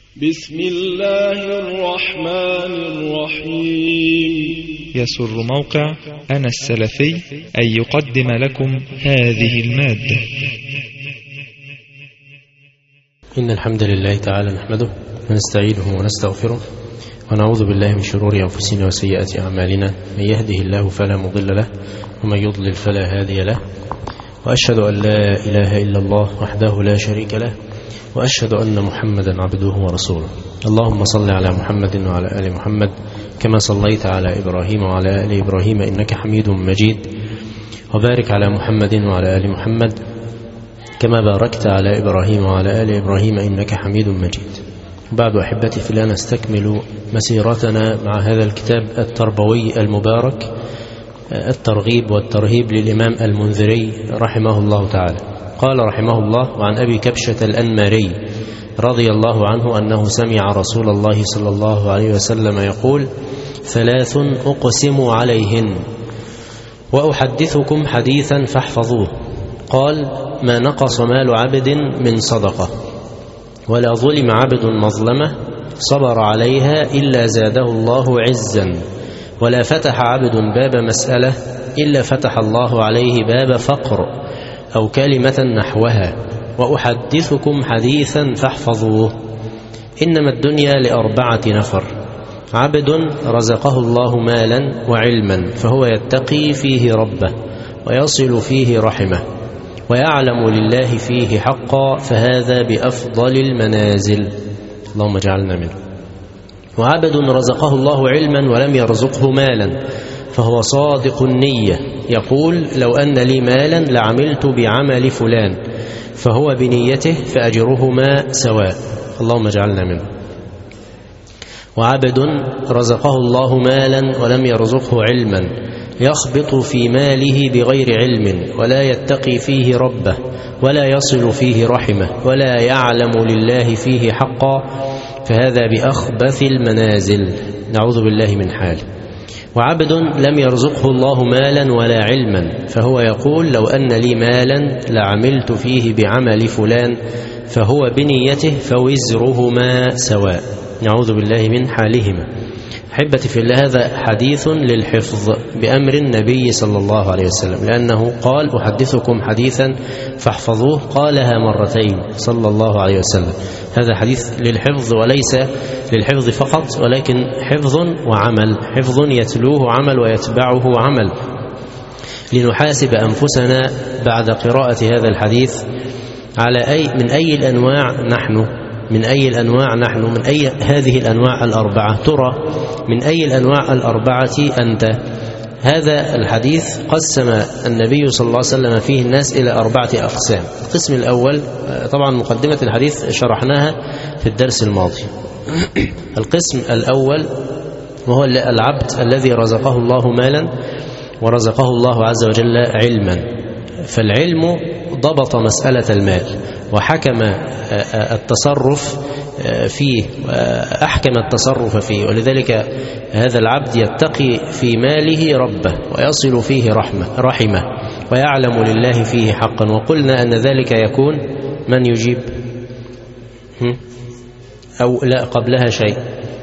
بسم الله الرحمن الرحيم. يسر موقع أنا السلفي أن يقدم لكم هذه المادة. إن الحمد لله تعالى نحمده ونستعينه ونستغفره ونعوذ بالله من شرور أنفسنا وسيئات أعمالنا، من يهده الله فلا مضل له ومن يضلل فلا هادي له، وأشهد أن لا إله إلا الله وحده لا شريك له، وأشهد أن محمدا عبده ورسوله. اللهم صل على محمد وعلى آل محمد كما صليت على إبراهيم وعلى آل إبراهيم إنك حميد مجيد، وبارك على محمد وعلى آل محمد كما باركت على إبراهيم وعلى آل إبراهيم إنك حميد مجيد. بعد أحبتي في الله، نستكمل مسيرتنا مع هذا الكتاب التربوي المبارك، الترغيب والترهيب للإمام المنذري رحمه الله تعالى. قال رحمه الله: وعن أبي كبشة الأنماري رضي الله عنه أنه سمع رسول الله صلى الله عليه وسلم يقول: ثلاث أقسم عليهن وأحدثكم حديثا فاحفظوه. قال: ما نقص مال عبد من صدقة، ولا ظلم عبد مظلمة صبر عليها إلا زاده الله عزا، ولا فتح عبد باب مسألة إلا فتح الله عليه باب فقر أو كلمة نحوها. وأحدثكم حديثا فاحفظوه. إنما الدنيا لأربعة نفر: عبد رزقه الله مالا وعلما فهو يتقي فيه ربه ويصل فيه رحمه ويعلم لله فيه حقا فهذا بأفضل المنازل، اللهم اجعلنا منه. وعبد رزقه الله علما ولم يرزقه مالا فهو صادق النية، يقول: لو أن لي مالا لعملت بعمل فلان، فهو بنيته فأجرهما سواء، اللهم اجعلنا منه. وعبد رزقه الله مالا ولم يرزقه علما يخبط في ماله بغير علم ولا يتقي فيه ربه ولا يصل فيه رحمه ولا يعلم لله فيه حقا فهذا بأخبث المنازل، نعوذ بالله من حاله. وعبد لم يرزقه الله مالا ولا علما فهو يقول: لو أن لي مالا لعملت فيه بعمل فلان، فهو بنيته فوزرهما سواء، نعوذ بالله من حالهما. أحبتي في الله، هذا حديث للحفظ بأمر النبي صلى الله عليه وسلم، لأنه قال: أحدثكم حديثا فاحفظوه، قالها مرتين صلى الله عليه وسلم. هذا حديث للحفظ، وليس للحفظ فقط، ولكن حفظ وعمل، حفظ يتلوه عمل ويتبعه عمل، لنحاسب أنفسنا بعد قراءة هذا الحديث على من أي الأنواع نحن، من أي الأنواع نحن، من أي هذه الأنواع الأربعة، ترى من أي الأنواع الأربعة أنت. هذا الحديث قسم النبي صلى الله عليه وسلم فيه الناس إلى 4 أقسام. القسم الأول، طبعا مقدمة الحديث شرحناها في الدرس الماضي. القسم الأول وهو العبد الذي رزقه الله مالا ورزقه الله عز وجل علما، فالعلم ضبط مسألة المال وحكم التصرف فيه، أحكم التصرف فيه، ولذلك هذا العبد يتقي في ماله ربه ويصل فيه رحمه ويعلم لله فيه حقا. وقلنا أن ذلك يكون، من يجيب؟ أو لا قبلها شيء؟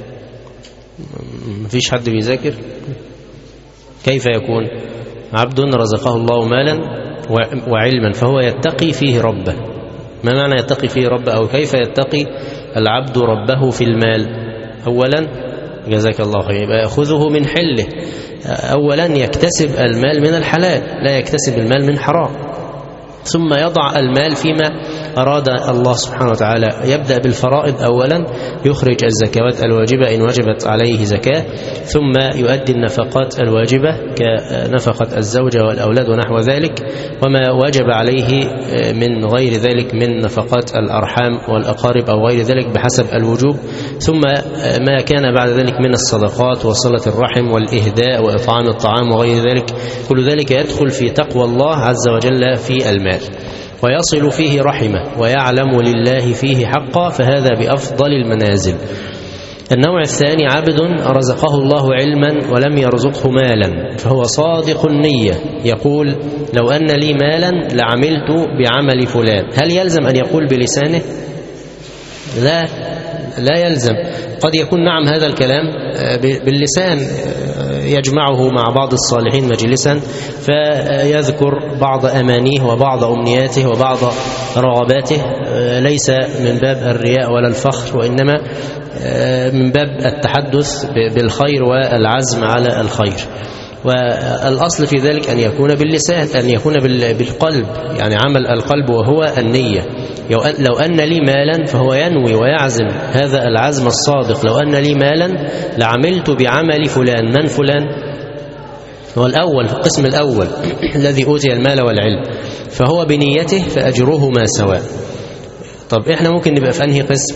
مفيش حد بيذاكر؟ كيف يكون؟ عبد رزقه الله مالا وعلما فهو يتقي فيه ربه. ما معنى يتقي فيه ربه، أو كيف يتقي العبد ربه في المال؟ أولا، جزاك الله خير، يبقى يأخذه من حله. أولا يكتسب المال من الحلال، لا يكتسب المال من حرام، ثم يضع المال فيما أراد الله سبحانه وتعالى. يبدأ بالفرائض أولا، يخرج الزكوات الواجبة إن وجبت عليه زكاة، ثم يؤدي النفقات الواجبة كنفقة الزوجة والأولاد ونحو ذلك، وما وجب عليه من غير ذلك من نفقات الأرحام والأقارب أو غير ذلك بحسب الوجوب، ثم ما كان بعد ذلك من الصدقات وصلة الرحم والإهداء وإطعام الطعام وغير ذلك. كل ذلك يدخل في تقوى الله عز وجل في المال، ويصل فيه رحمه ويعلم لله فيه حقا فهذا بأفضل المنازل. النوع الثاني: عبد رزقه الله علما ولم يرزقه مالا فهو صادق النية، يقول: لو أن لي مالا لعملت بعمل فلان. هل يلزم أن يقول بلسانه؟ لا، لا يلزم. قد يكون نعم هذا الكلام باللسان يجمعه مع بعض الصالحين مجلسا فيذكر بعض أمانيه وبعض أمنياته وبعض رغباته، ليس من باب الرياء ولا الفخر، وإنما من باب التحدث بالخير والعزم على الخير. والأصل في ذلك أن يكون باللسان، أن يكون بالقلب، يعني عمل القلب وهو النية. لو أن لي مالا فهو ينوي ويعزم هذا العزم الصادق، لو أن لي مالا لعملت بعمل فلان. من فلان؟ هو الأول، القسم الأول الذي أوتي المال والعلم، فهو بنيته فأجرهما سواء. طب إحنا ممكن نبقى في أنهي قسم؟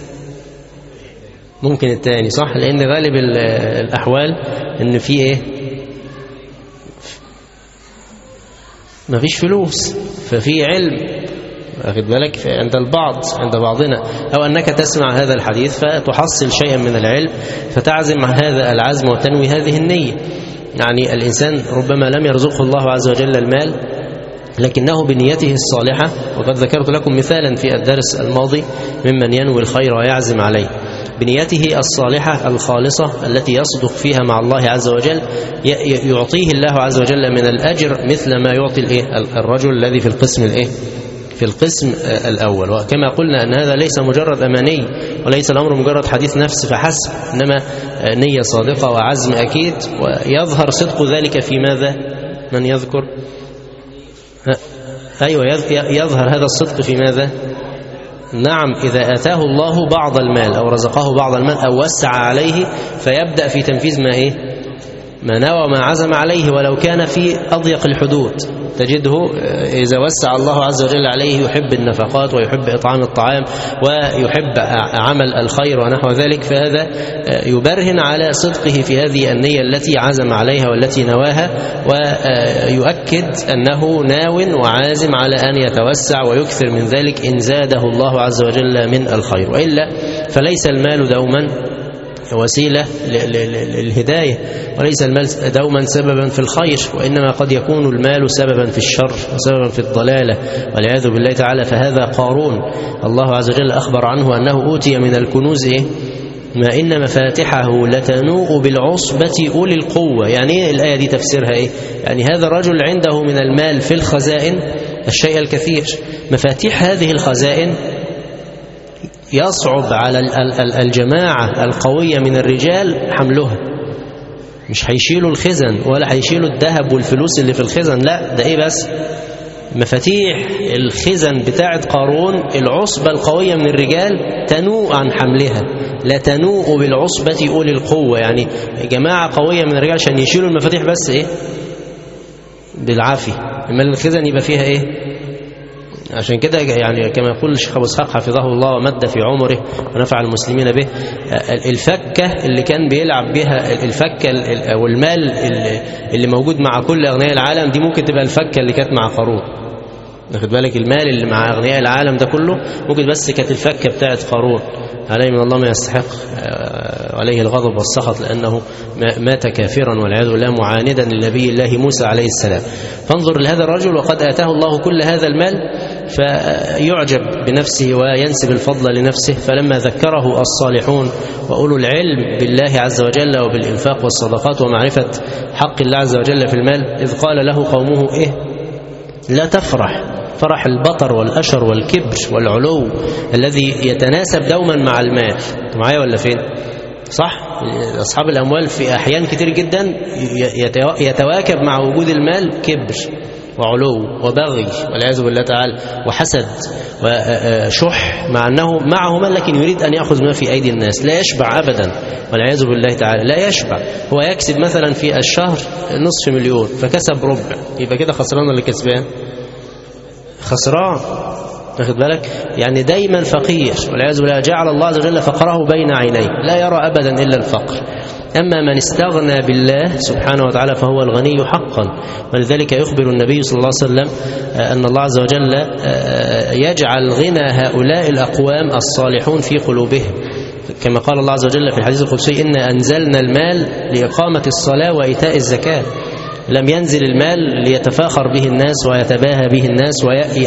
ممكن الثاني، صح؟ لأن غالب الأحوال إن في إيه؟ ما فيش فلوس، ففي علم، أخذ بالك، عند البعض، عند بعضنا، أو أنك تسمع هذا الحديث فتحصل شيئا من العلم فتعزم هذا العزم وتنوي هذه النية. يعني الإنسان ربما لم يرزقه الله عز وجل المال، لكنه بنيته الصالحة، وقد ذكرت لكم مثالا في الدرس الماضي ممن ينوي الخير ويعزم عليه، بنيته الصالحة الخالصة التي يصدق فيها مع الله عز وجل يعطيه الله عز وجل من الأجر مثل ما يعطي الرجل الذي في القسم في القسم الأول. وكما قلنا أن هذا ليس مجرد أماني، وليس الأمر مجرد حديث نفس فحسب، إنما نية صادقة وعزم أكيد، ويظهر صدق ذلك في ماذا؟ من يذكر؟ أيوة، يظهر هذا الصدق في ماذا؟ نعم، إذا آتاه الله بعض المال أو رزقه بعض المال أو وسع عليه فيبدأ في تنفيذ ما نوى وما عزم عليه، ولو كان في أضيق الحدود. تجده إذا وسع الله عز وجل عليه يحب النفقات ويحب إطعام الطعام ويحب عمل الخير ونحو ذلك، فهذا يبرهن على صدقه في هذه النية التي عزم عليها والتي نواها، ويؤكد أنه ناو وعازم على أن يتوسع ويكثر من ذلك إن زاده الله عز وجل من الخير. وإلا فليس المال دوما وسيلة للهداية، وليس المال دوما سببا في الخير، وإنما قد يكون المال سببا في الشر وسببا في الضلالة والعياذ بالله تعالى. فهذا قارون الله عز وجل أخبر عنه أنه أوتي من الكنوز ما إن مفاتحه لتنوء بالعصبة أولي القوة. يعني الآية دي تفسيرها إيه؟ يعني هذا الرجل عنده من المال في الخزائن الشيء الكثير، مفاتيح هذه الخزائن يصعب على الجماعة القوية من الرجال حملها. مش هيشيلوا الخزن ولا هيشيلوا الذهب والفلوس اللي في الخزن، لا، ده ايه بس؟ مفاتيح الخزن بتاعت قارون العصبة القوية من الرجال تنوء عن حملها، لا تنوء بالعصبة أولي القوة. يعني جماعة قوية من الرجال عشان يشيلوا المفاتيح بس ايه؟ بالعافية. اما الخزن يبقى فيها ايه؟ عشان كده يعني كما يقول الشيخ أبو إسحاق حفظه الله ومد في عمره ونفع المسلمين به، الفكة اللي كان بيلعب بها، الفكة أو المال اللي موجود مع كل أغنياء العالم دي ممكن تبقى الفكة اللي كانت مع قارون. ناخد بالك، المال اللي مع أغنياء العالم ده كله ممكن بس كانت الفكة بتاعت قارون عليه من الله ما يستحق، عليه الغضب والسخط لأنه مات كافرا والعياذ بالله معاندا لنبي الله موسى عليه السلام. فانظر لهذا الرجل وقد آتاه الله كل هذا المال فيعجب بنفسه وينسب الفضل لنفسه. فلما ذكره الصالحون وأولو العلم بالله عز وجل وبالإنفاق والصدقات ومعرفة حق الله عز وجل في المال، إذ قال له قومه إيه؟ لا تفرح فرح البطر والأشر والكبر والعلو الذي يتناسب دوما مع المال. معايا ولا فين؟ صح؟ أصحاب الأموال في أحيان كتير جدا يتواكب مع وجود المال كبر وعلو وبغي والعياذ بالله تعالى وحسد وشح، مع أنه معه مال لكن يريد أن يأخذ ما في أيدي الناس، لا يشبع أبدا والعياذ بالله تعالى، لا يشبع. هو يكسب مثلا في الشهر 500,000 فكسب ربع، يبقى كده خسران ولا كسبان؟ خسران. تاخد بالك؟ يعني دايما فقير والعياذ بالله، جعل الله عز وجل فقره بين عينيه، لا يرى أبدا إلا الفقر. أما من استغنى بالله سبحانه وتعالى فهو الغني حقا. ولذلك يخبر النبي صلى الله عليه وسلم أن الله عز وجل يجعل غنى هؤلاء الأقوام الصالحون في قلوبهم، كما قال الله عز وجل في الحديث القدسي: إنا أنزلنا المال لإقامة الصلاة وإيتاء الزكاة. لم ينزل المال ليتفاخر به الناس ويتباهى به الناس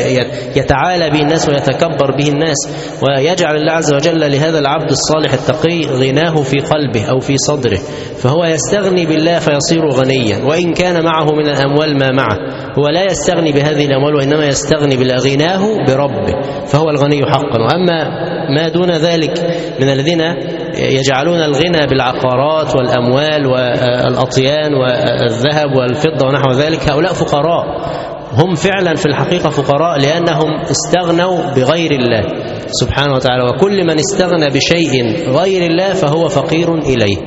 ويتعالى به الناس ويتكبر به الناس، ويجعل الله عز وجل لهذا العبد الصالح التقي غناه في قلبه أو في صدره، فهو يستغني بالله فيصير غنيا وإن كان معه من الأموال ما معه. هو لا يستغني بهذه الأموال وإنما يستغني بغناه بربه، فهو الغني حقا. وأما ما دون ذلك من الذين يجعلون الغنى بالعقارات والأموال والأطيان والذهب والفضة ونحو ذلك، هؤلاء فقراء، هم فعلا في الحقيقة فقراء لأنهم استغنوا بغير الله سبحانه وتعالى. وكل من استغنى بشيء غير الله فهو فقير إليه،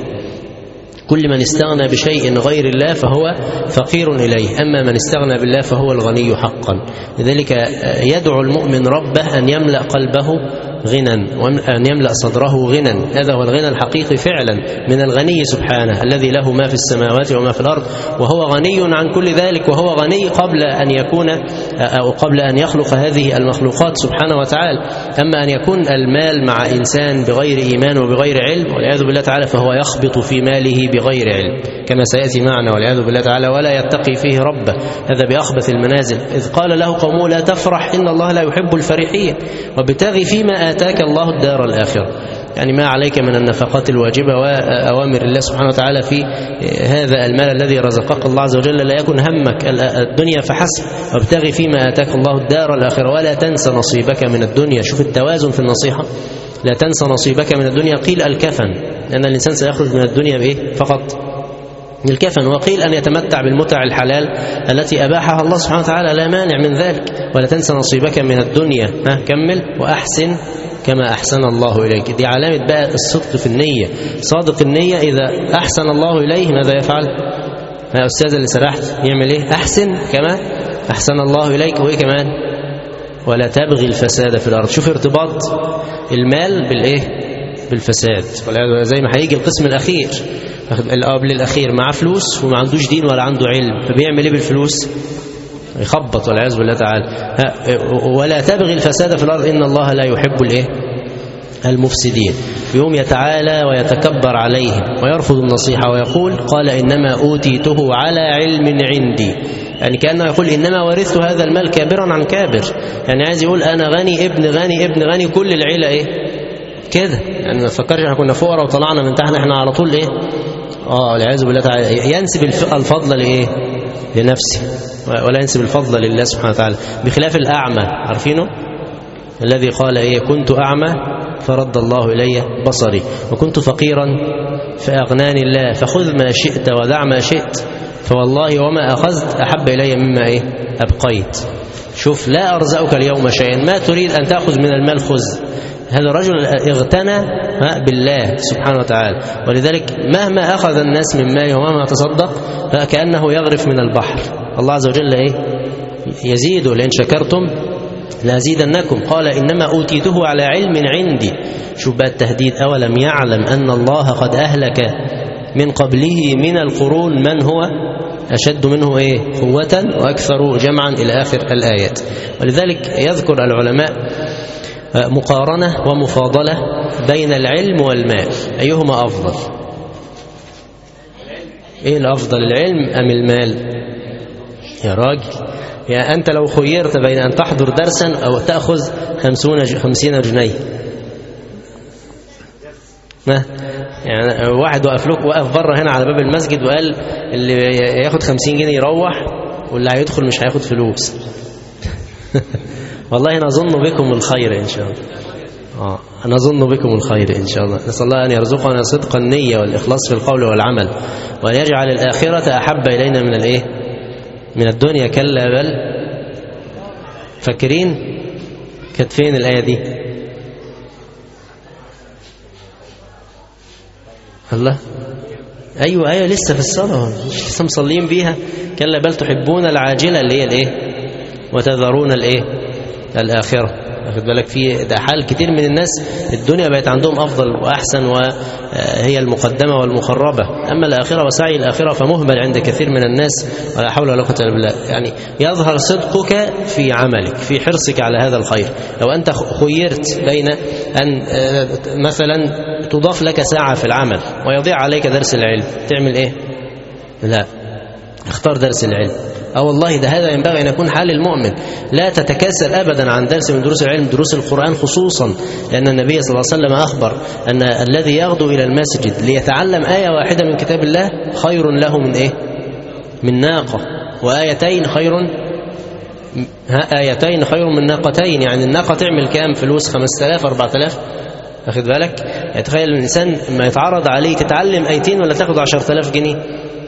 كل من استغنى بشيء غير الله فهو فقير إليه، أما من استغنى بالله فهو الغني حقا. لذلك يدعو المؤمن ربه أن يملأ قلبه غنى وأن يملأ صدره غنى. هذا هو الغنى الحقيقي فعلا من الغني سبحانه الذي له ما في السماوات وما في الأرض، وهو غني عن كل ذلك، وهو غني قبل أن يكون أو قبل أن يخلق هذه المخلوقات سبحانه وتعالى. أما أن يكون المال مع إنسان بغير إيمان وبغير علم والعياذ بالله تعالى فهو يخبط في ماله بغير علم كما سيأتي معنا والعياذ بالله تعالى، ولا يتقي فيه ربه، هذا بأخبث المنازل. إذ قال له قومه لا تفرح إن الله لا يحب الفرحين وابتغ فيما آتاك الله الدار الآخرة. يعني ما عليك من النفقات الواجبة وأوامر الله سبحانه وتعالى في هذا المال الذي رزقك الله عز وجل، لا يكن همك الدنيا فحسب، وابتغ فيما آتاك الله الدار الآخرة ولا تنسى نصيبك من الدنيا. شوف التوازن في النصيحة، لا تنسى نصيبك من الدنيا. قيل الكفن، لأن الإنسان سيخرج من الدنيا بإيه فقط؟ الكفن. وقيل أن يتمتع بالمتع الحلال التي أباحها الله سبحانه وتعالى، لا مانع من ذلك. ولا تنسى نصيبك من الدنيا، كمل، وأحسن كما أحسن الله إليك. دي علامة بقى الصدق في النية. صادق النية إذا أحسن الله إليه ماذا يفعل؟ يا أستاذ اللي سرحت يعمل إيه؟ أحسن كما أحسن الله إليك. وإيه كمان؟ ولا تبغي الفساد في الأرض. شوف ارتباط المال بالإيه؟ بالفساد. زي ما هيجي القسم الأخير، قبل الأخير معاه فلوس وما عندوش دين ولا عنده علم، فبيعمل إيه بالفلوس؟ يخبط والعياذ بالله تعالى. ولا تبغي الفساد في الأرض إن الله لا يحب الإيه؟ المفسدين. يوم يتعالى ويتكبر عليهم ويرفض النصيحة ويقول قال إنما أوتيته على علم عندي، يعني كأنه يقول إنما ورثت هذا المال كابرا عن كابر، يعني عايز يقول أنا غني ابن غني ابن غني، كل العيلة إيه كده. يعني ما تفكرش احنا كنا فقراء وطلعنا من تحت، احنا على طول إيه والعياذ بالله تعالى. ينسب الفضل لإيه؟ لنفسه، ولا ينسب الفضل لله سبحانه وتعالى، بخلاف الأعمى. عارفينه الذي قال إيه؟ كنت أعمى فرد الله إلي بصري وكنت فقيرا فأغناني الله فخذ ما شئت ودع ما شئت فوالله وما أخذت أحب إلي مما إيه؟ أبقيت. شوف، لا أرزقك اليوم شيئا، ما تريد أن تأخذ من المال خذ. هذا الرجل اغتنى بالله سبحانه وتعالى، ولذلك مهما أخذ الناس من ماله ومهما تصدق فكأنه يغرف من البحر. الله عز وجل إيه؟ يزيد، لئن شكرتم لازيدنكم. قال إنما أوتيته على علم عندي. شوف بقى التهديد، أولم يعلم أن الله قد أهلك من قبله من القرون من هو أشد منه إيه؟ قوة وأكثر جمعا إلى آخر الآيات. ولذلك يذكر العلماء مقارنة ومفاضلة بين العلم والمال، أيهما أفضل؟ إيه الأفضل، العلم أم المال؟ يا راجل، يعني أنت لو خيرت بين أن تحضر درسا أو تأخذ 50 جنيه، يعني واحد وقف بره هنا على باب المسجد وقال اللي ياخد 50 جنيه يروح واللي هيدخل مش هياخد فلوس. والله نظن بكم الخير إن شاء الله. نظن بكم الخير إن شاء الله. نسأل الله أن يرزقنا صدق النية والإخلاص في القول والعمل، وأن يجعل الآخرة أحب إلينا من الإيه؟ من الدنيا. كلا بل فاكرين كانت فين الآية دي؟ الله، أيوة آية لسه في الصلاة لسه مصلين بيها. كلا بل تحبون العاجلة اللي هي الإيه؟ وتذرون الإيه؟ الآخرة. أخذ بالك في ده حال كتير من الناس، الدنيا بقت عندهم أفضل وأحسن وهي المقدمة والمقربة، أما الآخرة وسعي الآخرة فمهمل عند كثير من الناس، ولا حول ولا قوة إلا بالله. يعني يظهر صدقك في عملك، في حرصك على هذا الخير. لو أنت خيرت بين أن مثلا تضاف لك ساعة في العمل ويضيع عليك درس العلم، تعمل إيه؟ لا، اختار درس العلم. والله ده هذا ينبغي أن يكون حال المؤمن. لا تتكاسل أبدا عن درس من دروس العلم، دروس القرآن خصوصا، لأن النبي صلى الله عليه وسلم أخبر أن الذي يغدو إلى المسجد ليتعلم آية واحدة من كتاب الله خير له من إيه؟ من ناقة. وآيتين خير من ناقتين. يعني الناقة تعمل كام فلوس؟ 5000 4000. أخذ بالك؟ يعني تخيل الإنسان ما يتعرض عليه تتعلم آيتين ولا تاخد 10000 جنيه.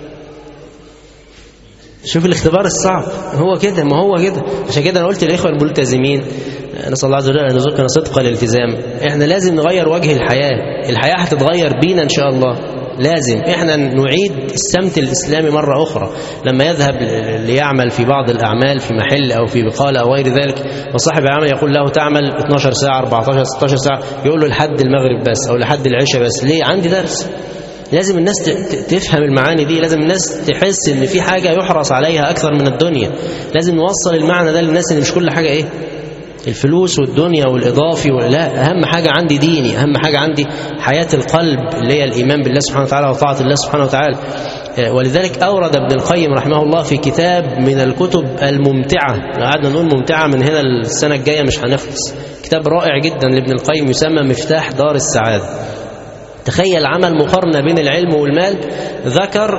شوف الاختبار الصعب. هو كده، ما هو كده. عشان كده أنا قلت للإخوة الملتزمين، نسأل الله عز وجل أن يرزقنا صدق الالتزام. إحنا لازم نغير وجه الحياة. الحياة هتتغير بينا إن شاء الله. لازم إحنا نعيد السمت الإسلامي مرة أخرى. لما يذهب ليعمل في بعض الأعمال في محل أو في بقالة أو غير ذلك، وصاحب العمل يقول له تعمل 12 ساعة 14 16 ساعة، يقول له لحد المغرب بس أو لحد العشاء بس. ليه؟ عندي درس. لازم الناس تفهم المعاني دي. لازم الناس تحس ان في حاجة يحرص عليها اكثر من الدنيا. لازم نوصل المعنى ده للناس، ان مش كل حاجة ايه الفلوس والدنيا والاضافي. لا، اهم حاجة عندي ديني، اهم حاجة عندي حياة القلب اللي هي الايمان بالله سبحانه وتعالى وطاعة الله سبحانه وتعالى. ولذلك اورد ابن القيم رحمه الله في كتاب من الكتب الممتعة، لو قعدنا نقول ممتعة من هنا السنة الجاية مش هنخلص. كتاب رائع جدا لابن القيم يسمى مفتاح دار السعادة. تخيل عمل مقارنة بين العلم والمال، ذكر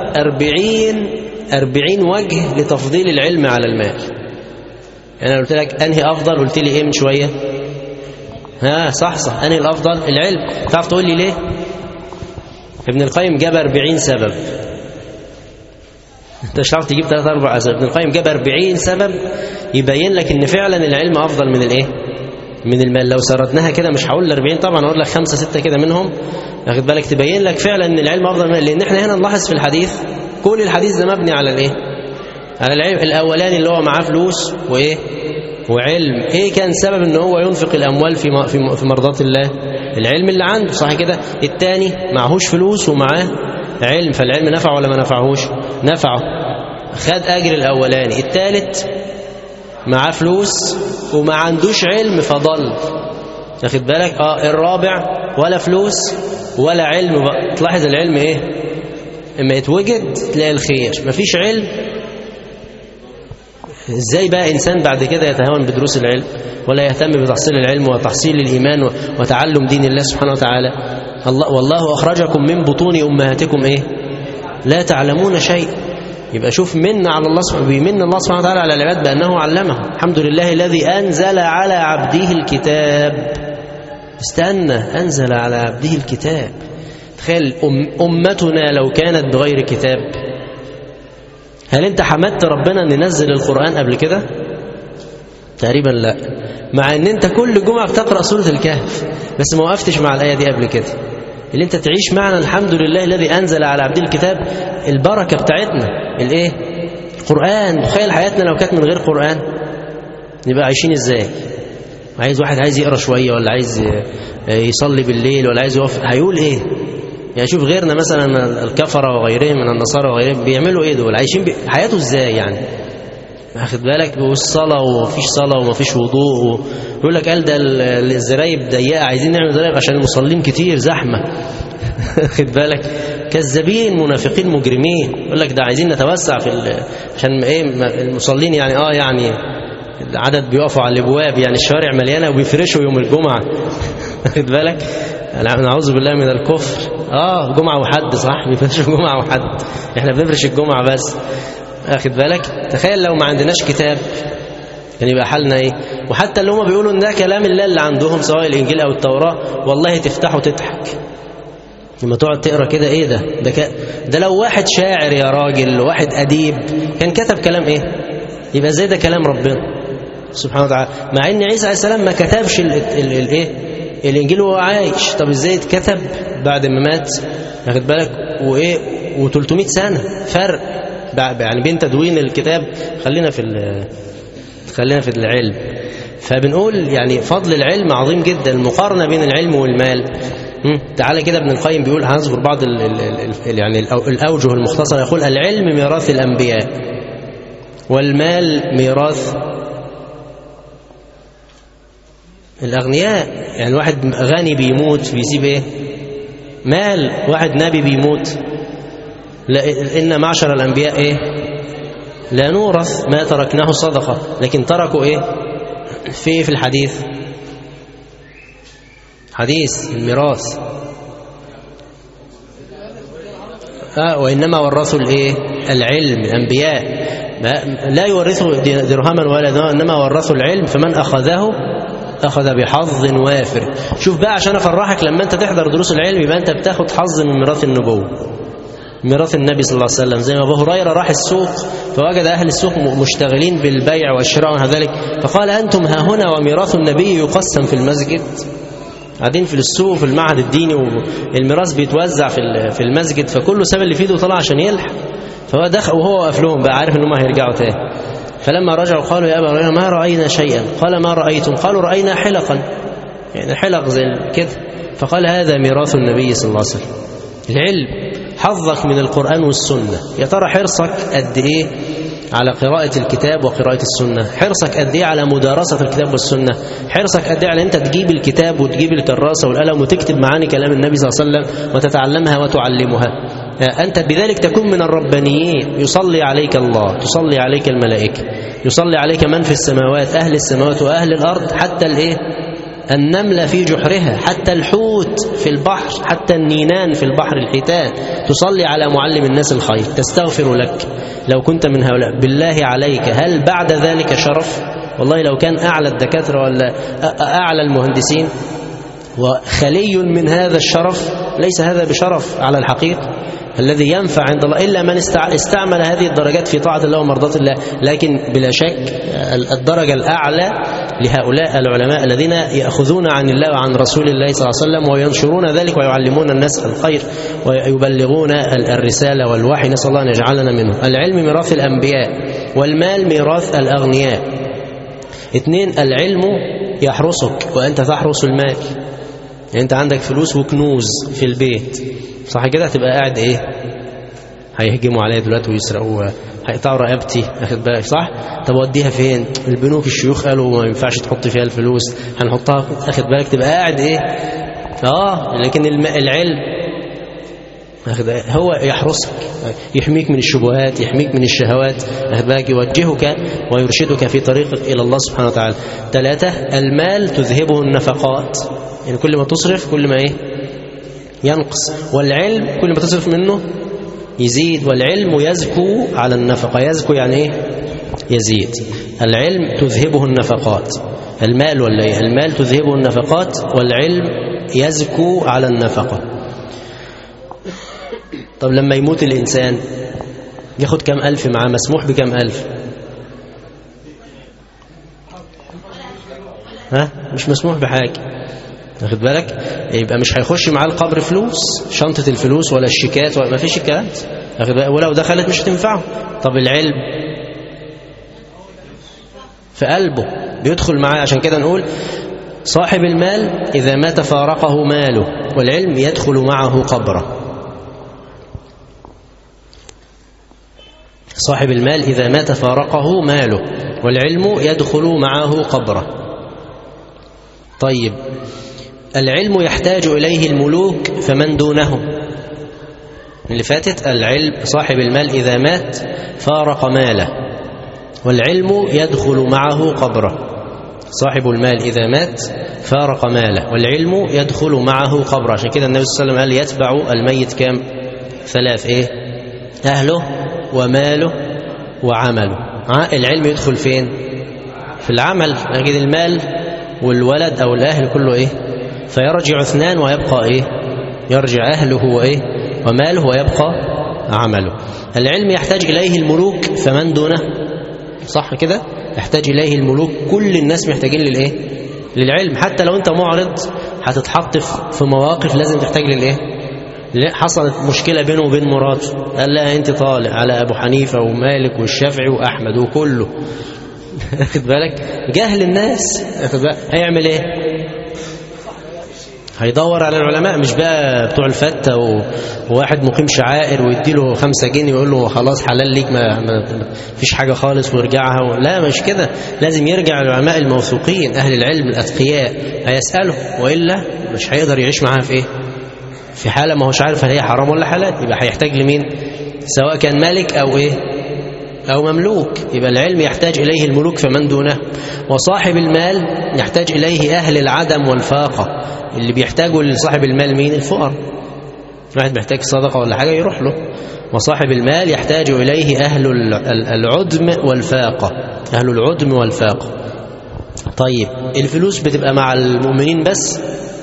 40 وجه لتفضيل العلم على المال. يعني أنا قلت لك أنهي أفضل، قلت لي إيه من شوية؟ صح أنهي الأفضل؟ العلم. تعرف تقول لي ليه؟ ابن القيم جاب 40 سبب. أنت مش عارف تجيب 3-4 أسباب. ابن القيم جاب 40 سبب يبين لك إن فعلا العلم أفضل من الإيه؟ من المال. لو سردناها كده مش هقول 40 طبعا، اقول لك 5-6 كده منهم، واخد بالك، تبين لك فعلا ان العلم افضل من، لان احنا هنا نلاحظ في الحديث كل الحديث ده مبني على الايه؟ على العلم. الاولاني اللي هو معاه فلوس وايه؟ وعلم. ايه كان سبب ان هو ينفق الاموال في مرضات الله؟ العلم اللي عنده، صح كده؟ الثاني معهوش فلوس ومعاه علم، فالعلم نفعه ولا ما نفعهوش؟ نفعه، خد اجر الاولاني. الثالث معاه فلوس وما عندوش علم فضل، واخد بالك؟ الرابع ولا فلوس ولا علم بقى. تلاحظ العلم ايه؟ اما يتوجد تلاقي الخير، مفيش علم. ازاي بقى انسان بعد كده يتهاون بدروس العلم ولا يهتم بتحصيل العلم وتحصيل الايمان وتعلم دين الله سبحانه وتعالى؟ والله اخرجكم من بطون امهاتكم ايه؟ لا تعلمون شيء. يبقى شوف من على الله سبحانه، بيمن الله سبحانه وتعالى على العباد بأنه علمه. الحمد لله الذي أنزل على عبده الكتاب. استنى، أنزل على عبده الكتاب. تخيل أمتنا لو كانت بغير كتاب، هل أنت حمدت ربنا أن ينزل القرآن قبل كده؟ تقريبا لا. مع أن أنت كل جمعة بتقرأ سورة الكهف، بس ما وقفتش مع الآية دي قبل كده. اللي أنت تعيش معنا الحمد لله الذي أنزل على عبده الكتاب، البركة بتاعتنا الايه؟ القرآن. تخيل حياتنا لو كانت من غير قرآن، نبقى عايشين ازاي؟ واحد عايز يقرأ شوية، ولا عايز يصلي بالليل، ولا عايز يوقف، هيقول ايه؟ يعني شوف غيرنا مثلا الكفرة وغيرهم من النصارى وغيرهم بيعملوا ايه دول؟ عايشين حياته ازاي يعني؟ واخد بالك؟ والصلاة ومفيش صلاة ومفيش وضوء، يقول لك قال ده الزرايب ضيقة، عايزين نعمل زرايب عشان المصلين كتير زحمة. واخد بالك؟ كذابين، منافقين، مجرمين. يقول لك ده عايزين نتوسع عشان ايه المصلين يعني يعني العدد بيقفوا على الابواب، يعني الشوارع مليانه وبيفرشوا يوم الجمعه. واخد بالك؟ نعوذ بالله من الكفر. جمعه وحد، صح، بيفرشوا جمعه وحد، احنا بنفرش الجمعه بس. واخد بالك؟ تخيل لو ما عندناش كتاب كان يبقى حالنا ايه؟ وحتى اللي هم بيقولوا ان ده كلام الله اللي عندهم سواء الانجيل او التوراه، والله تفتحه تضحك لما تقعد تقرا كده. ايه ده لو واحد شاعر يا راجل، واحد اديب كان كتب كلام ايه؟ يبقى ازاي ده كلام ربنا سبحانه وتعالى؟ مع ان عيسى عليه السلام ما كتبش الايه؟ الانجيل وهو عايش. طب ازاي اتكتب بعد ما مات؟ واخد بالك؟ وايه؟ و300 سنه فرق يعني بين تدوين الكتاب. خلينا في العلم. فبنقول يعني فضل العلم عظيم جدا. المقارنه بين العلم والمال، تعالى كده ابن القيم بيقول، هنذكر بعض يعني الأوجه المختصرة. يقول العلم ميراث الأنبياء، والمال ميراث الأغنياء. يعني الواحد غني بيموت بيسيب ايه؟ مال. واحد نبي بيموت، إن معشر الأنبياء ايه؟ لا نورث ما تركناه صدقة، لكن تركوا إيه؟ في الحديث، حديث الميراث، وإنما ورثوا الإيه؟ العلم. الأنبياء لا يورثوا درهما ولا دينارا، إنما ورثوا العلم، فمن أخذه أخذ بحظ وافر. شوف بقى، عشان أفرحك، لما أنت تحضر دروس العلم يبقى أنت بتاخد حظ من ميراث النبوة، ميراث النبي صلى الله عليه وسلم. زي ما أبو هريرة راح السوق فوجد أهل السوق مشتغلين بالبيع والشراء ونحو ذلك، فقال أنتم ها هنا وميراث النبي يقسم في المسجد. قاعدين في السوق في المعهد الديني والميراث بيتوزع في المسجد، فكله ساب اللي في ايده وطلع عشان يلحق. فهو دخل وهو واقف لهم بقى عارف ان هم هيرجعوا تاني. فلما رجعوا قالوا يا ابا هريره ما راينا شيئا. قال ما رايتم؟ قالوا راينا حلقا، يعني حلق زي كده. فقال هذا ميراث النبي صلى الله عليه وسلم. العلم حظك من القرآن والسنة. يا ترى حرصك قد ايه على قراءة الكتاب وقراءة السنة؟ حرصك قد ايه على مدارسة الكتاب والسنة؟ حرصك قد ايه على انت تجيب الكتاب وتجيب الكراسة والقلم وتكتب معاني كلام النبي صلى الله عليه وسلم وتتعلمها وتعلمها؟ أنت بذلك تكون من الربانيين. يصلي عليك الله، تصلي عليك الملائكة، يصلي عليك من في السماوات، أهل السماوات وأهل الأرض، حتى الإيه؟ النملة في جحرها، حتى الحوت في البحر، حتى النينان في البحر الحيتان. تصلي على معلم الناس الخير، تستغفر لك لو كنت من هؤلاء. بالله عليك هل بعد ذلك شرف؟ والله لو كان أعلى الدكاترة ولا أعلى المهندسين وخلي من هذا الشرف، ليس هذا بشرف على الحقيقة الذي ينفع عند الله إلا من استعمل هذه الدرجات في طاعة الله ومرضاة الله. لكن بلا شك الدرجة الأعلى لهؤلاء العلماء الذين يأخذون عن الله وعن رسول الله صلى الله عليه وسلم وينشرون ذلك ويعلمون الناس الخير ويبلغون الرسالة والوحي. نسأل الله أن يجعلنا منه. العلم ميراث الأنبياء، والمال ميراث الأغنياء. 2 العلم يحرسك وأنت تحرس المال. يعني أنت عندك فلوس وكنوز في البيت، صح كده؟ هتبقى قاعد ايه؟ هيهجموا عليا دلوقتي ويسرقوا، هيقطعوا رقبتي، واخد بالك؟ صح؟ طب اوديها فين؟ البنوك الشيوخ قالوا ما ينفعش تحط فيها الفلوس، هنحطها، واخد بالك؟ تبقى قاعد ايه؟ لكن العلم هو يحرسك، يحميك من الشبهات، يحميك من الشهوات، واخد بالك؟ يوجهك ويرشدك في طريقك الى الله سبحانه وتعالى. 3 المال تذهبه النفقات، يعني كل ما تصرف كل ما ايه؟ ينقص. والعلم كل ما تصرف منه يزيد. والعلم يزكو على النفقة. يزكو يعني ايه؟ يزيد. العلم تذهبه النفقات. المال ولا ايه؟ المال تذهبه النفقات، والعلم يزكو على النفقة. طب لما يموت الإنسان ياخد كم ألف معاه؟ مسموح بكم ألف؟ مش مسموح بحاجة، واخد بالك؟ يبقى مش هيخش معاه القبر فلوس، شنطة الفلوس ولا الشيكات ولا ما فيش الكلام، واخد بالك؟ ولو دخلت مش هتنفعه. طب العلم في قلبه بيدخل معاه. عشان كده نقول صاحب المال إذا مات فارقه ماله، والعلم يدخل معه قبره. صاحب المال إذا مات فارقه ماله، والعلم يدخل معه قبره. طيب العلم يحتاج إليه الملوك فمن دونهم. اللي فاتت العلم صاحب المال إذا مات فارق ماله، والعلم يدخل معه قبره. صاحب المال إذا مات فارق ماله، والعلم يدخل معه قبره. عشان كده النبي صلى الله عليه وسلم قال يتبع الميت كام؟ 3 ايه؟ أهله وماله وعمله. العلم يدخل فين؟ في العمل. لكن المال والولد أو الأهل كله ايه؟ فيرجع 2 ويبقى ايه؟ يرجع أهله وايه؟ وماله ويبقى عمله. العلم يحتاج إليه الملوك فمن دونه، صح كده؟ يحتاج إليه الملوك. كل الناس محتاجين للإيه؟ للعلم. حتى لو أنت معرض هتتحط في مواقف لازم تحتاج للإيه؟ حصلت مشكلة بينه وبين مراته، قال لها أنت طالع على أبو حنيفة ومالك والشافعي وأحمد وكله، أخذ بالك؟ جهل الناس، أخذ بالك؟ هيعمل إيه؟ هيدور على العلماء، مش بقى بتوع الفتة وواحد مقيم شعائر ويديله 5 جنيه ويقول له خلاص حلال ليك، ما فيش حاجة خالص ويرجعها. لا، مش كده. لازم يرجع العلماء الموثوقين أهل العلم الأتقياء، هيسأله، وإلا مش هيقدر يعيش معاها في إيه؟ في حالة ما هوش عارف هل هي حرام ولا حلال. يبقى هيحتاج لمين؟ سواء كان مالك أو إيه؟ أو مملوك، يبقى العلم يحتاج إليه الملوك فمن دونه. وصاحب المال يحتاج إليه أهل العدم والفاقة. اللي بيحتاجوا لصاحب المال مين؟ الفقراء. واحد محتاج صدقة ولا حاجة يروح له. وصاحب المال يحتاج إليه أهل العدم والفاقة، أهل العدم والفاقة. طيب الفلوس بتبقى مع المؤمنين بس؟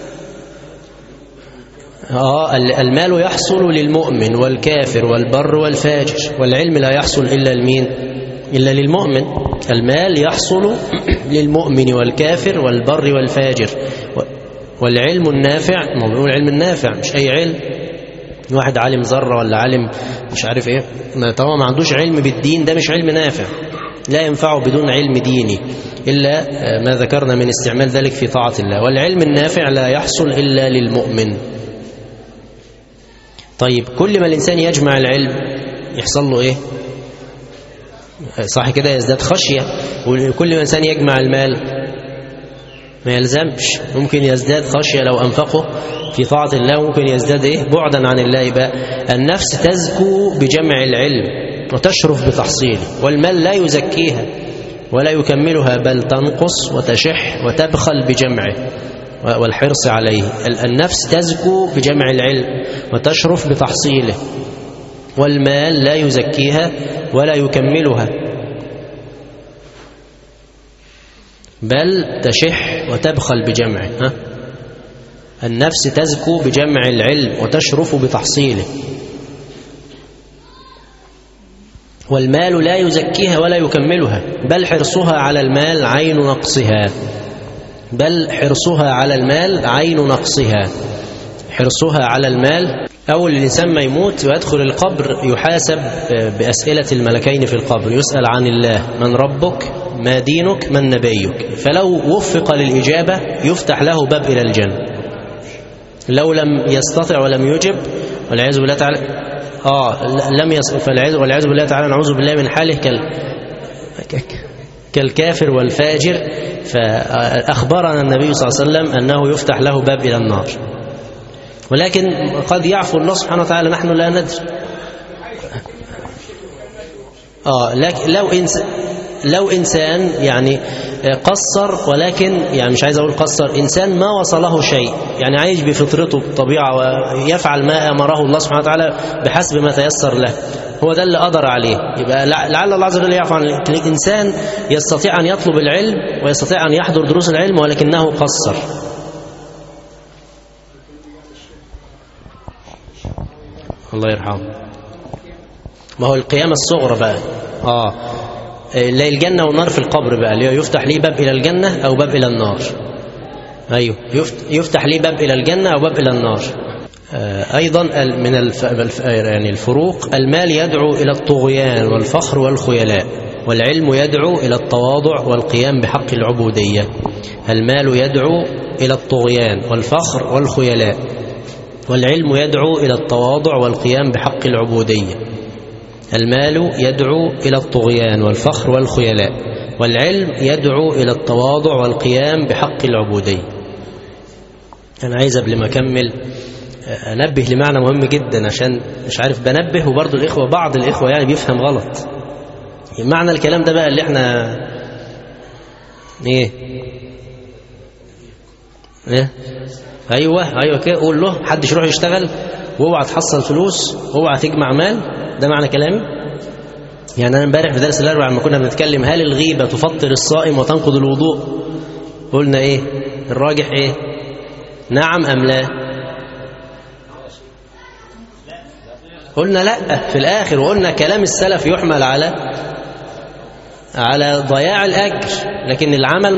المال يحصل للمؤمن والكافر والبر والفاجر، والعلم لا يحصل إلا لمين؟ إلا للمؤمن. المال يحصل للمؤمن والكافر والبر والفاجر، والعلم النافع، ما بنقول العلم النافع مش أي علم. واحد عالم ذرة ولا عالم مش عارف ايه، طالما ما عندوش علم بالدين ده مش علم نافع، لا ينفعه بدون علم ديني إلا ما ذكرنا من استعمال ذلك في طاعة الله. والعلم النافع لا يحصل إلا للمؤمن. طيب كل ما الإنسان يجمع العلم يحصل له إيه؟ صح كده، يزداد خشية. وكل ما الإنسان يجمع المال ما يلزمش، ممكن يزداد خشية لو أنفقه في طاعة الله، وممكن يزداد إيه؟ بعدا عن الله. يبقى النفس تزكو بجمع العلم وتشرف بتحصيله، والمال لا يزكيها ولا يكملها، بل تنقص وتشح وتبخل بجمعه والحرص عليه. النفس تزكو بجمع العلم وتشرف بتحصيله، والمال لا يزكيها ولا يكملها، بل تشح وتبخل بجمعه. النفس تزكو بجمع العلم وتشرف بتحصيله، والمال لا يزكيها ولا يكملها، بل حرصها على المال عين نقصها، بل حرصها على المال عين نقصها. حرصها على المال. أول الإنسان ما يموت ويدخل القبر يحاسب بأسئلة الملكين في القبر، يسأل عن الله: من ربك؟ ما دينك؟ من نبيك؟ فلو وفق للإجابة يفتح له باب إلى الجنة. لو لم يستطع ولم يجب والعياذ بالله تعالى لم يستطع والعياذ بالله تعالى، نعوذ بالله من حاله كالكافر والفاجر. فأخبرنا النبي صلى الله عليه وسلم أنه يفتح له باب إلى النار، ولكن قد يعفو الله سبحانه وتعالى، نحن لا ندري. لكن لو إنسان يعني قصر، ولكن يعني مش عايز أقول قصر، إنسان ما وصله شيء، يعني عايش بفطرته بطبيعة ويفعل ما أمره الله سبحانه وتعالى بحسب ما تيسر له، هو ده اللي قدر عليه، يبقى لعل الله عز وجل يعفو عن الإنسان. يستطيع أن يطلب العلم ويستطيع أن يحضر دروس العلم ولكنه قصر. الله يرحمه. ما هو القيامة الصغرى بقى لا الجنة والنار في القبر بقى، اللي يفتح ليه باب إلى الجنة أو باب إلى النار. أيوه، يفتح ليه باب إلى الجنة أو باب إلى النار. أيضا من يعني الفروق: المال يدعو إلى الطغيان والفخر والخيلاء، والعلم يدعو إلى التواضع والقيام بحق العبودية. المال يدعو إلى الطغيان والفخر والخيلاء، والعلم يدعو إلى التواضع والقيام بحق العبودية. المال يدعو إلى الطغيان والفخر والخيلاء، والعلم يدعو إلى التواضع والقيام بحق العبودية. أنا عايز قبل ما أكمل أنبه لمعنى مهم جدا، عشان مش عارف بنبه وبرضه الإخوة بعض الإخوة يعني بيفهم غلط معنى الكلام ده بقى اللي احنا ايه ايوه كده. قول له حدش يروح يشتغل، واوعى تحصل فلوس، واوعى تجمع مال. ده معنى كلامي. يعني انا امبارح في درس الاربعاء لما كنا بنتكلم هل الغيبه تفطر الصائم وتنقض الوضوء، قلنا ايه الراجح؟ ايه نعم ام لا؟ قلنا لا في الاخر، وقلنا كلام السلف يحمل على ضياع الاجر، لكن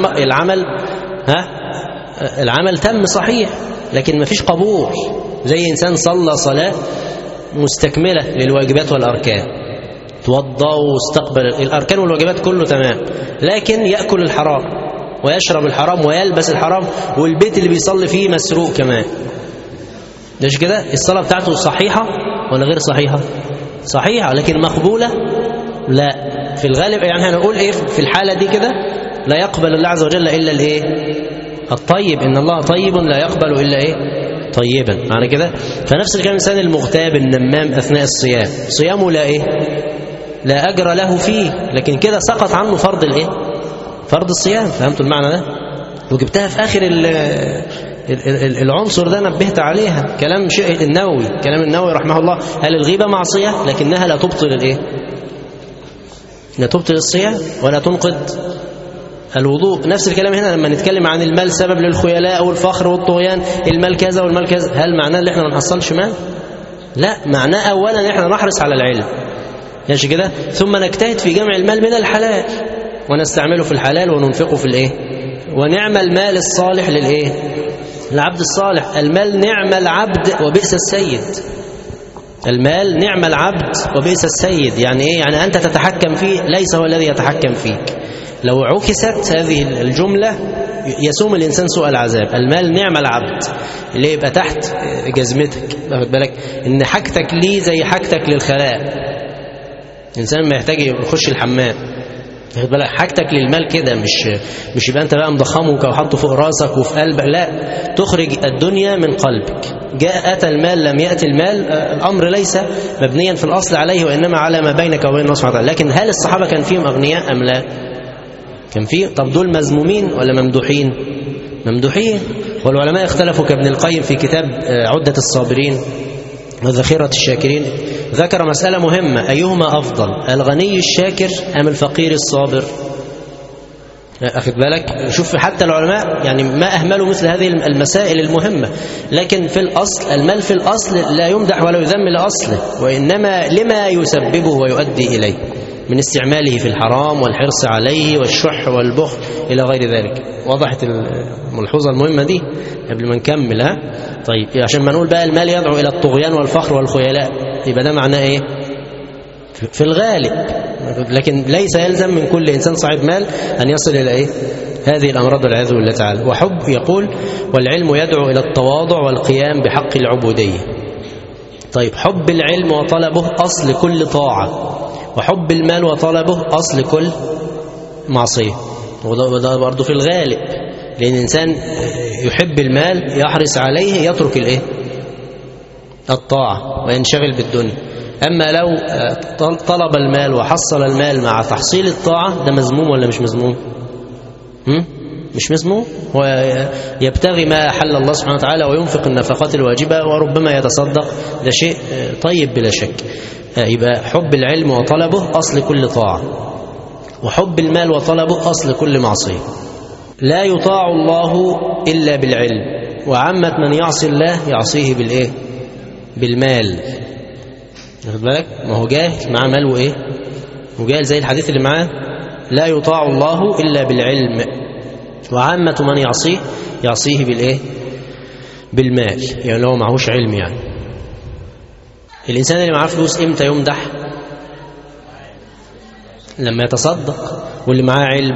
العمل تم صحيح لكن ما فيش قبول. زي إنسان صلى صلاة مستكملة للواجبات والأركان، توضأ واستقبل الأركان والواجبات كله تمام، لكن يأكل الحرام ويشرب الحرام ويلبس الحرام، والبيت اللي بيصلي فيه مسروق كمان. مش كده؟ الصلاة بتاعته صحيحة ولا غير صحيحة؟ صحيحة، لكن مقبولة؟ لا. في الغالب يعني هنقول ايه في الحالة دي كده؟ لا يقبل الله عز وجل إلا الايه؟ الطيب. إن الله طيب لا يقبل إلا ايه؟ طيبا. معنى كده. فنفس الكلام الإنسان المغتاب النمام أثناء الصيام، صيامه لا ايه؟ لا أجر له فيه، لكن كده سقط عنه فرض الإيه؟ فرض الصيام. فهمتوا المعنى ده؟ وجبتها في آخر العنصر ده، نبهت عليها. كلام النووي رحمه الله، هل الغيبة معصية؟ لكنها لا تبطل الإيه؟ لا تبطل الصيام ولا تنقض الوضوء. نفس الكلام هنا لما نتكلم عن المال سبب للخيلاء والفخر والطغيان، المال كذا والمال كذا، هل معناه ان احنا ما نحصلش مال؟ لا، معناه اولا ان احنا نحرص على العلم، ماشي كده، ثم نجتهد في جمع المال من الحلال ونستعمله في الحلال وننفقه في الايه، ونعم المال الصالح للايه، العبد الصالح. المال نعم العبد وبئس السيد. المال نعم العبد وبئس السيد. يعني ايه؟ يعني انت تتحكم فيه، ليس هو الذي يتحكم فيك. لو عكست هذه الجملة يسوم الإنسان سوء العذاب. المال نعم العبد اللي يبقى تحت جزمتك، واخد بالك إن حاجتك ليه زي حاجتك للخلاء. الإنسان ما يحتاج يخش الحمام، واخد بالك، حاجتك للمال كده، مش يبقى أنت بقى مضخمك وحطه فوق راسك وفي قلبك، لا، تخرج الدنيا من قلبك. أتى المال لم يأتي المال، الأمر ليس مبنيا في الأصل عليه، وإنما على ما بينك وبين الله سبحانه وتعالى. لكن هل الصحابة كان فيهم أغنياء أم لا؟ كان فيه. طب دول مذمومين ولا ممدوحين؟ ممدوحين. والعلماء اختلفوا كابن القيم في كتاب عدة الصابرين وذخيرة الشاكرين، ذكر مسألة مهمة: أيهما أفضل، الغني الشاكر أم الفقير الصابر؟ أخذ بالك، شوف حتى العلماء يعني ما أهملوا مثل هذه المسائل المهمة. لكن في الأصل المال في الأصل لا يمدح ولا يذم لأصله، وإنما لما يسببه ويؤدي إليه من استعماله في الحرام والحرص عليه والشح والبخل إلى غير ذلك. وضحت الملحوظة المهمة دي قبل ما نكمل؟ ها طيب، عشان ما نقول بقى المال يدعو إلى الطغيان والفخر والخيلاء، يبقى ده معناه إيه؟ في الغالب. لكن ليس يلزم من كل إنسان صاحب مال أن يصل إلى إيه؟ هذه الأمراض والعياذ بالله تعالى. وحب، يقول: والعلم يدعو إلى التواضع والقيام بحق العبودية. طيب، حب العلم وطلبه أصل كل طاعة، وحب المال وطلبه أصل كل معصية. وده برضه في الغالب، لأن الإنسان يحب المال يحرص عليه يترك الإيه؟ الطاعة وينشغل بالدنيا. أما لو طلب المال وحصل المال مع تحصيل الطاعة، ده مذموم ولا مش مذموم؟ مش مذموم. ويبتغي ما أحل الله سبحانه وتعالى وينفق النفقات الواجبة وربما يتصدق، ده شيء طيب بلا شك. يبقى حب العلم وطلبه أصل كل طاعة، وحب المال وطلبه أصل كل معصية. لا يطاع الله إلا بالعلم، وعامة من يعصي الله يعصيه بالإيه؟ بالمال. واخد بالك؟ ما هو جاهل معاه مال وإيه؟ وجاهل زي الحديث اللي معاه: لا يطاع الله إلا بالعلم، وعامة من يعصيه بالإيه؟ بالمال. يعني لو معهوش علم. يعني الإنسان اللي معاه فلوس إمتى يمدح؟ لما يتصدق. واللي معاه علم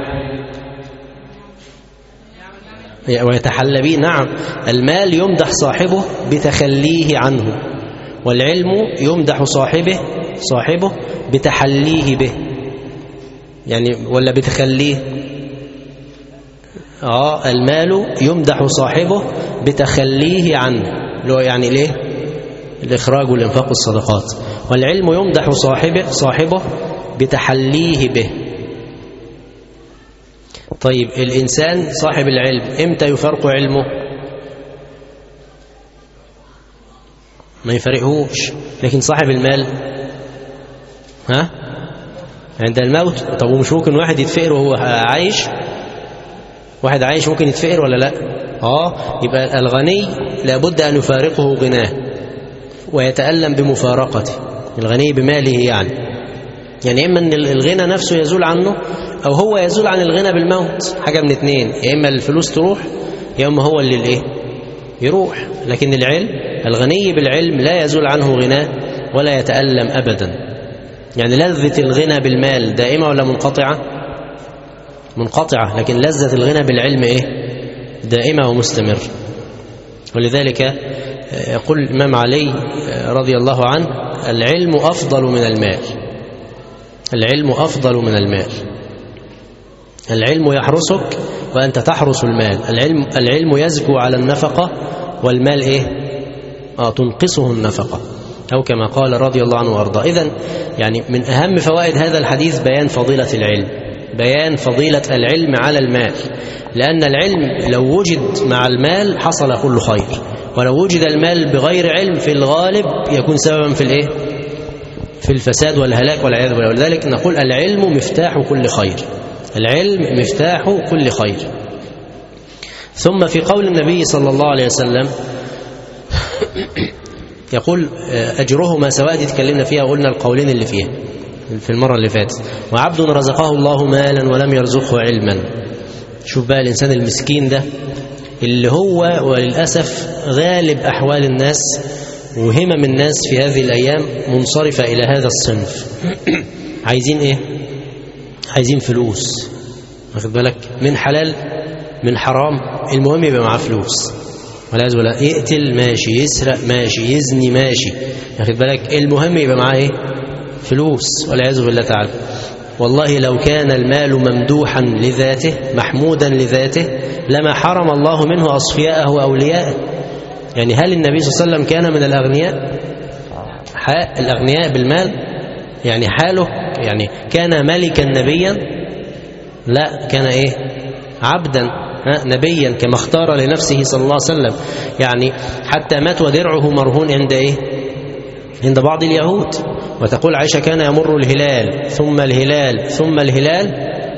ويتحلى به. نعم، المال يمدح صاحبه بتخليه عنه، والعلم يمدح صاحبه بتحليه به. يعني ولا بتخليه؟ المال يمدح صاحبه بتخليه عنه، اللي هو يعني ليه؟ الإخراج والإنفاق والصدقات. والعلم يمدح صاحبه بتحليه به. طيب، الإنسان صاحب العلم إمتى يفرق علمه؟ ما يفرقهوش. لكن صاحب المال عند الموت. طب ومش ممكن واحد يتفقر وهو عايش؟ واحد عايش ممكن يتفقر ولا لا؟ يبقى الغني لابد أن يفارقه غناه ويتألم بمفارقته. الغني بماله يعني إما أن الغنى نفسه يزول عنه، أو هو يزول عن الغنى بالموت. حاجة من اتنين: يا إما الفلوس تروح، يا إما هو اللي يروح. لكن الغني بالعلم لا يزول عنه غناه ولا يتألم أبدا. يعني لذة الغنى بالمال دائمة ولا منقطعة؟ منقطعة. لكن لذة الغنى بالعلم دائمة ومستمر. ولذلك يقول الإمام علي رضي الله عنه: العلم أفضل من المال. العلم أفضل من المال. العلم يحرسك وأنت تحرس المال. العلم يزكو على النفقة، والمال تنقصه النفقة. أو كما قال رضي الله عنه وأرضاه. إذن يعني من أهم فوائد هذا الحديث بيان فضيلة العلم، بيان فضيلة العلم على المال، لأن العلم لو وجد مع المال حصل كل خير، ولو وجد المال بغير علم في الغالب يكون سببا في الإيه؟ في الفساد والهلاك والعياذ بالله. ولذلك نقول العلم مفتاح كل خير، العلم مفتاح كل خير. ثم في قول النبي صلى الله عليه وسلم يقول أجرهما سواء، دي تكلمنا فيها وقلنا القولين اللي فيها في المرة اللي فاتت. وعبد رزقه الله مالا ولم يرزقه علما. شوف بقى الإنسان المسكين ده اللي هو وللأسف غالب أحوال الناس وهمم الناس في هذه الأيام منصرفة إلى هذا الصنف. عايزين إيه؟ عايزين فلوس، واخد بالك؟ من حلال من حرام، المهم يبقى معاه فلوس، والعياذ بالله. يقتل ماشي، يسرق ماشي، يزني ماشي، واخد بالك؟ المهم يبقى معاه إيه؟ فلوس، والعياذ بالله تعالى. والله لو كان المال ممدوحا لذاته محمودا لذاته لما حرم الله منه أصفياءه وأولياءه. يعني هل النبي صلى الله عليه وسلم كان من الأغنياء؟ الأغنياء بالمال، يعني حاله يعني كان ملكا نبيا؟ لا، كان إيه؟ عبدا نبيا كما اختار لنفسه صلى الله عليه وسلم. يعني حتى مات ودرعه مرهون عند إيه؟ عند بعض اليهود. وتقول عائشة كان يمر الهلال ثم الهلال ثم الهلال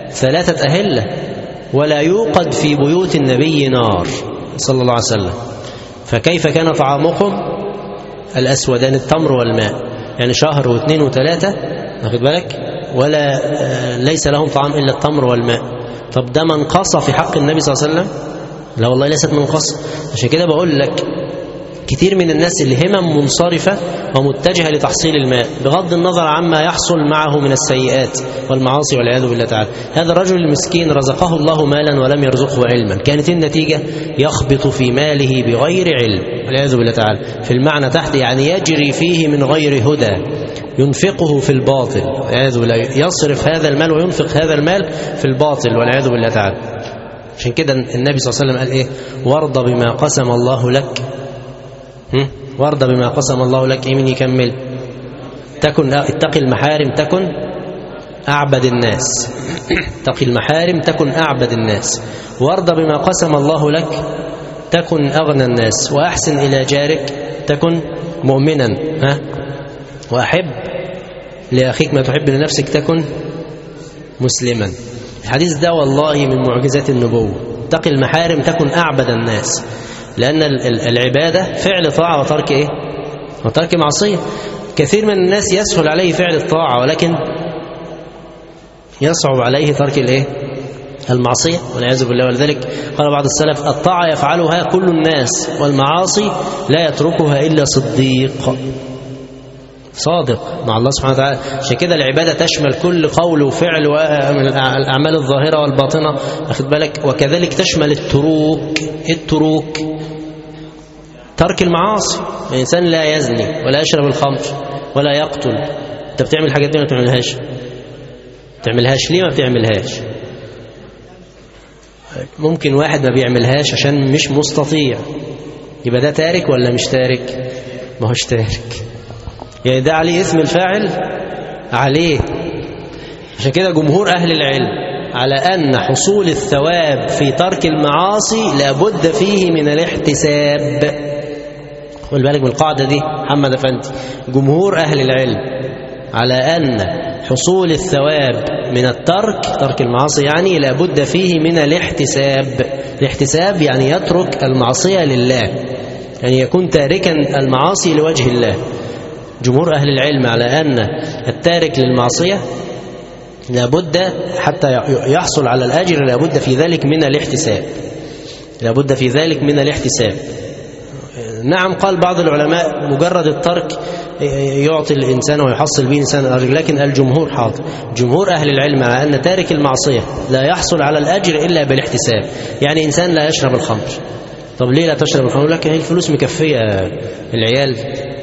3 أهلة ولا يوقد في بيوت النبي نار صلى الله عليه وسلم. فكيف كان طعامكم؟ الأسودان التمر والماء، يعني شهر واثنين وثلاثة، واخد بالك؟ ولا ليس لهم طعام إلا التمر والماء. طب ده منقصة في حق النبي صلى الله عليه وسلم؟ لا والله ليست منقصة. عشان كده بقول لك كتير من الناس اللي همم منصرفة ومتجهة لتحصيل المال بغض النظر عما يحصل معه من السيئات والمعاصي والعياذ بالله تعالى. هذا الرجل المسكين رزقه الله مالا ولم يرزقه علما، كانت النتيجة يخبط في ماله بغير علم والعياذ بالله تعالى. في المعنى تحت يعني يجري فيه من غير هدى، ينفقه في الباطل والعياذ بالله، يصرف هذا المال وينفق هذا المال في الباطل والعياذ بالله تعالى. عشان كده النبي صلى الله عليه وسلم قال إيه؟ وارض بما قسم الله لك، وارض بما قسم الله لك. من يكمل؟ تكن اتقي المحارم تكن أعبد الناس، اتقي المحارم تكن أعبد الناس. وارض بما قسم الله لك تكن أغنى الناس. وأحسن إلى جارك تكن مؤمنا، وأحب لأخيك ما تحب لنفسك تكن مسلما. الحديث ده والله من معجزات النبوة. اتقي المحارم تكن أعبد الناس، لأن العبادة فعل طاعة وترك إيه؟ وترك معصية. كثير من الناس يسهل عليه فعل الطاعة ولكن يصعب عليه ترك الإيه؟ المعصية والعياذ بالله. ولذلك قال بعض السلف الطاعة يفعلها كل الناس والمعاصي لا يتركها إلا صديق صادق مع الله سبحانه وتعالى. عشان كده العبادة تشمل كل قول وفعل من الأعمال الظاهرة والباطنة، أخذ بالك؟ وكذلك تشمل التروك ترك المعاصي. الإنسان لا يزني ولا يشرب الخمر ولا يقتل. أنت بتعمل الحاجات دي ما بتعملهاش ليه ما بتعملهاش؟ ممكن واحد ما بيعملهاش عشان مش مستطيع، يبقى ده تارك ولا مش تارك؟ ما هوش تارك، يعني ده عليه اسم الفاعل عليه. عشان كده جمهور أهل العلم على أن حصول الثواب في ترك المعاصي لابد فيه من الاحتساب. خد بالك من القاعدة دي محمد أفندي. جمهور أهل العلم على أن حصول الثواب من ترك المعاصي يعني لابد فيه من الاحتساب. الاحتساب يعني يترك المعصية لله، يعني يكون تاركا المعاصي لوجه الله. جمهور أهل العلم على أن التارك للمعصية لابد حتى يحصل على الأجر لابد في ذلك من الاحتساب، لابد في ذلك من الاحتساب. نعم قال بعض العلماء مجرد الترك يعطي الإنسان ويحصل به إنسان الأجر، لكن الجمهور حاضر. جمهور أهل العلم على أن تارك المعصية لا يحصل على الأجر إلا بالاحتساب. يعني إنسان لا يشرب الخمر، طب ليه لا تشرب الخمر؟ لك هي الفلوس مكفية العيال،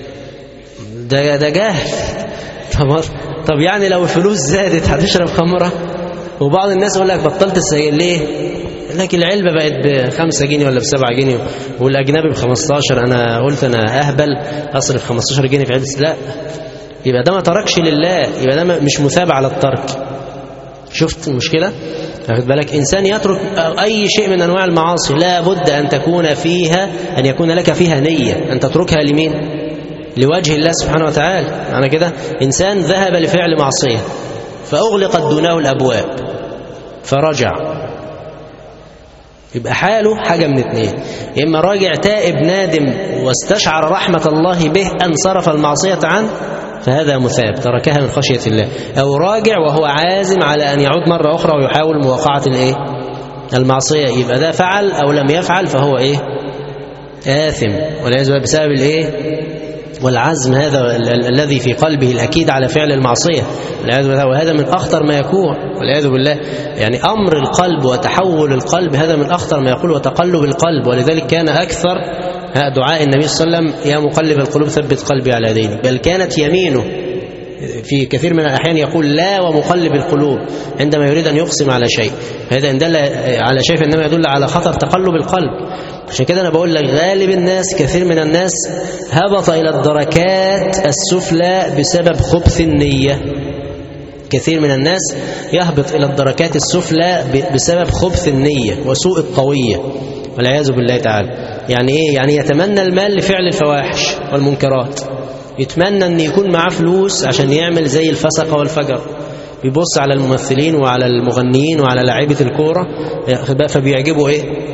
ده جاهل. طب يعني لو الفلوس زادت هتشرب خمرة؟ وبعض الناس يقول لك بطلت السجاير ليه؟ لكن العلبة بقت ب5 جنيه ولا ب7 جنيه والأجنبي ب15، أنا قلت أنا أهبل أصرف 15 جنيه في علبة. لا، يبقى ده ما تركش لله، يبقى ده مش مثاب على الترك. شفت المشكلة؟ واخد بالك؟ إنسان يترك أي شيء من أنواع المعاصي لا بد أن تكون فيها، أن يكون لك فيها نية أن تتركها لمين؟ لوجه الله سبحانه وتعالى. معنى كده إنسان ذهب لفعل معصية فأغلقت دونه الأبواب فرجع، يبقى حاله حاجة من اتنين: إما راجع تائب نادم واستشعر رحمة الله به أن صرف المعصية عنه فهذا مثاب تركها من خشية الله، أو راجع وهو عازم على أن يعود مرة أخرى ويحاول مواقعة المعصية، يبقى ده فعل أو لم يفعل فهو آثم والعياذ بالله بسبب والعزم هذا الذي في قلبه الأكيد على فعل المعصية والعياذ بالله. وهذا من أخطر ما يكون والعياذ بالله، يعني أمر القلب وتحول القلب هذا من أخطر ما يقول، وتقلب القلب. ولذلك كان أكثر دعاء النبي صلى الله عليه وسلم: يا مقلب القلوب ثبت قلبي على دينك. بل كانت يمينه في كثير من الأحيان يقول لا ومقلب القلوب عندما يريد أن يقسم على شيء. هذا إن دل على شيء إنما يدل على خطر تقلب القلب. عشان كده أنا بقول لك غالب الناس، كثير من الناس هبط إلى الدركات السفلى بسبب خبث النية. كثير من الناس يهبط إلى الدركات السفلى بسبب خبث النية وسوء الطوية والعياذ بالله تعالى. يعني إيه؟ يعني يتمنى المال لفعل الفواحش والمنكرات، يتمنى أن يكون معاه فلوس عشان يعمل زي الفسقة والفجر، بيبص على الممثلين وعلى المغنيين وعلى لاعيبة الكورة فبيعجبوا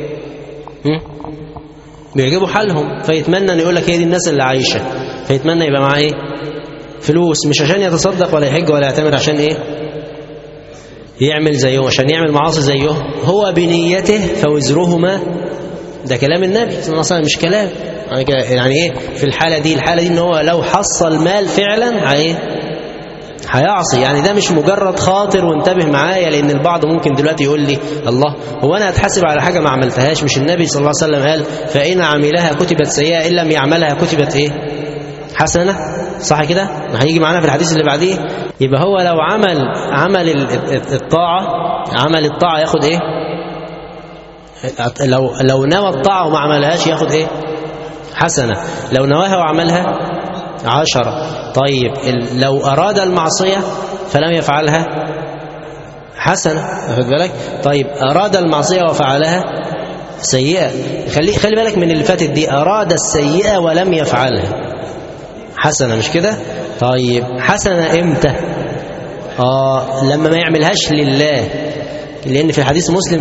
بيعجبوا حالهم، فيتمنى أن يقول لك هي دي الناس اللي عايشة، فيتمنى يبقى معاه فلوس، مش عشان يتصدق ولا يحج ولا يعتمر، عشان يعمل زيه، عشان يعمل معاصي زيه. هو بنيته فوزرهما، ده كلام النبي صلى الله عليه وسلم مش كلام. يعني في الحالة دي ان هو لو حصل مال فعلا هيعصي. يعني ده مش مجرد خاطر وانتبه معايا، لان البعض ممكن دلوقتي يقول لي الله هو انا هتحاسب على حاجة ما عملتهاش؟ مش النبي صلى الله عليه وسلم قال فإن عملها كتبت سيئة إن لم يعملها كتبت حسنة؟ صح كده؟ هيجي معانا في الحديث اللي بعديه. يبقى هو لو عمل الطاعة ياخد لو نوى الطاعة وما عملهاش ياخد حسنة، لو نواها وعملها 10. طيب لو أراد المعصية فلم يفعلها حسنة، واخد بالك؟ طيب أراد المعصية وفعلها سيئة، خلي بالك من اللي فاتت دي، أراد السيئة ولم يفعلها حسنة، مش كده؟ طيب حسنة امتى؟ لما ما يعملهاش لله، لأن في حديث مسلم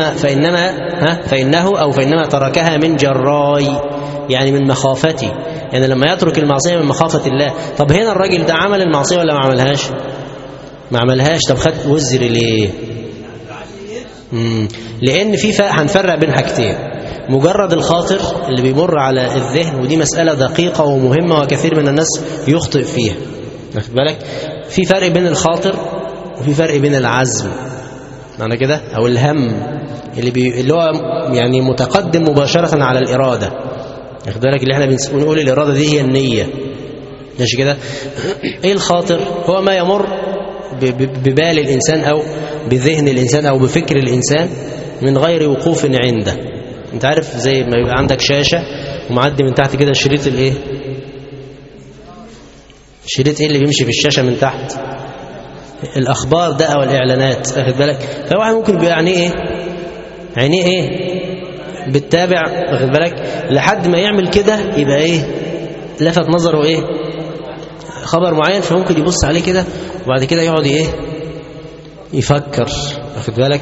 فإنما تركها من جراي، يعني من مخافتي، يعني لما يترك المعصية من مخافة الله. طب هنا الراجل ده عمل المعصية ولا ما عملهاش؟ ما عملهاش. طب خد وزر ليه؟ لأن هنفرق بين حاجتين: مجرد الخاطر اللي بيمر على الذهن، ودي مسألة دقيقة ومهمة وكثير من الناس يخطئ فيها، واخد بالك؟ في فرق بين الخاطر وفي فرق بين العزم، معنى كده، أو الهم اللي هو يعني متقدم مباشرة على الإرادة، واخد بالك؟ اللي احنا بنقول الإرادة دي هي النية، ماشي كده؟ ايه الخاطر؟ هو ما يمر ببال الإنسان أو بذهن الإنسان أو بفكر الإنسان من غير وقوف عنده. انت عارف زي ما يبقى عندك شاشة ومعدي من تحت كده شريط شريط اللي بيمشي في الشاشة من تحت؟ الأخبار ده أو الإعلانات، واخد بالك؟ فواحد ممكن يبقى عينيه بتتابع، واخد بالك؟ لحد ما يعمل كده يبقى لفت نظره خبر معين، فممكن يبص عليه كده وبعد كده يقعد يفكر، واخد بالك؟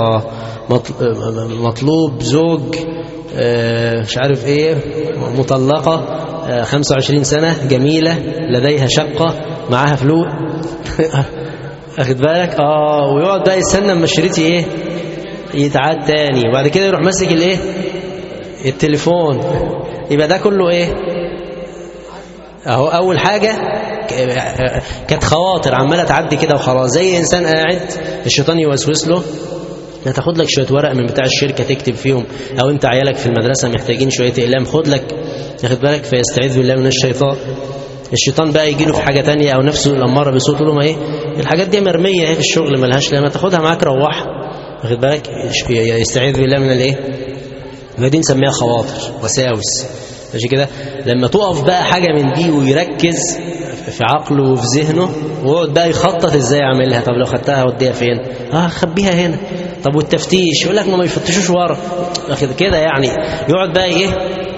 مطلوب زوج مش عارف مطلقة 25 سنة جميلة لديها شقة معاها فلوس واخد بالك؟ ويقعد بقى يستنى اما الشريط يتعاد تاني، وبعد كده يروح ماسك التليفون. يبقى ده كله اهو اول حاجة كانت خواطر عمالة تعدي كده وخلاص، زي انسان قاعد الشيطان يوسوس له تاخد لك شوية ورق من بتاع الشركة تكتب فيهم، او انت عيالك في المدرسة محتاجين شوية اقلام، خد لك، واخد بالك؟ فيستعيذ بالله من الشيطان بقى يجي له في حاجة تانية، او نفسه الأمارة بصوت له الحاجات دي مرمية في الشغل ملهاش، لما تاخدها معاك روحها، واخد بالك، يستعيذ بالله من الايه، دي نسميها خواطر وساوس. ماشي كده. لما تقف بقى حاجة من دي ويركز في عقله وفي ذهنه ويقعد بقى يخطط ازاي اعملها، طب لو خدتها اوديها فين، خبيها هنا، طب والتفتيش يقول لك ما يفتشوش ورا كده، يعني يقعد بقى ايه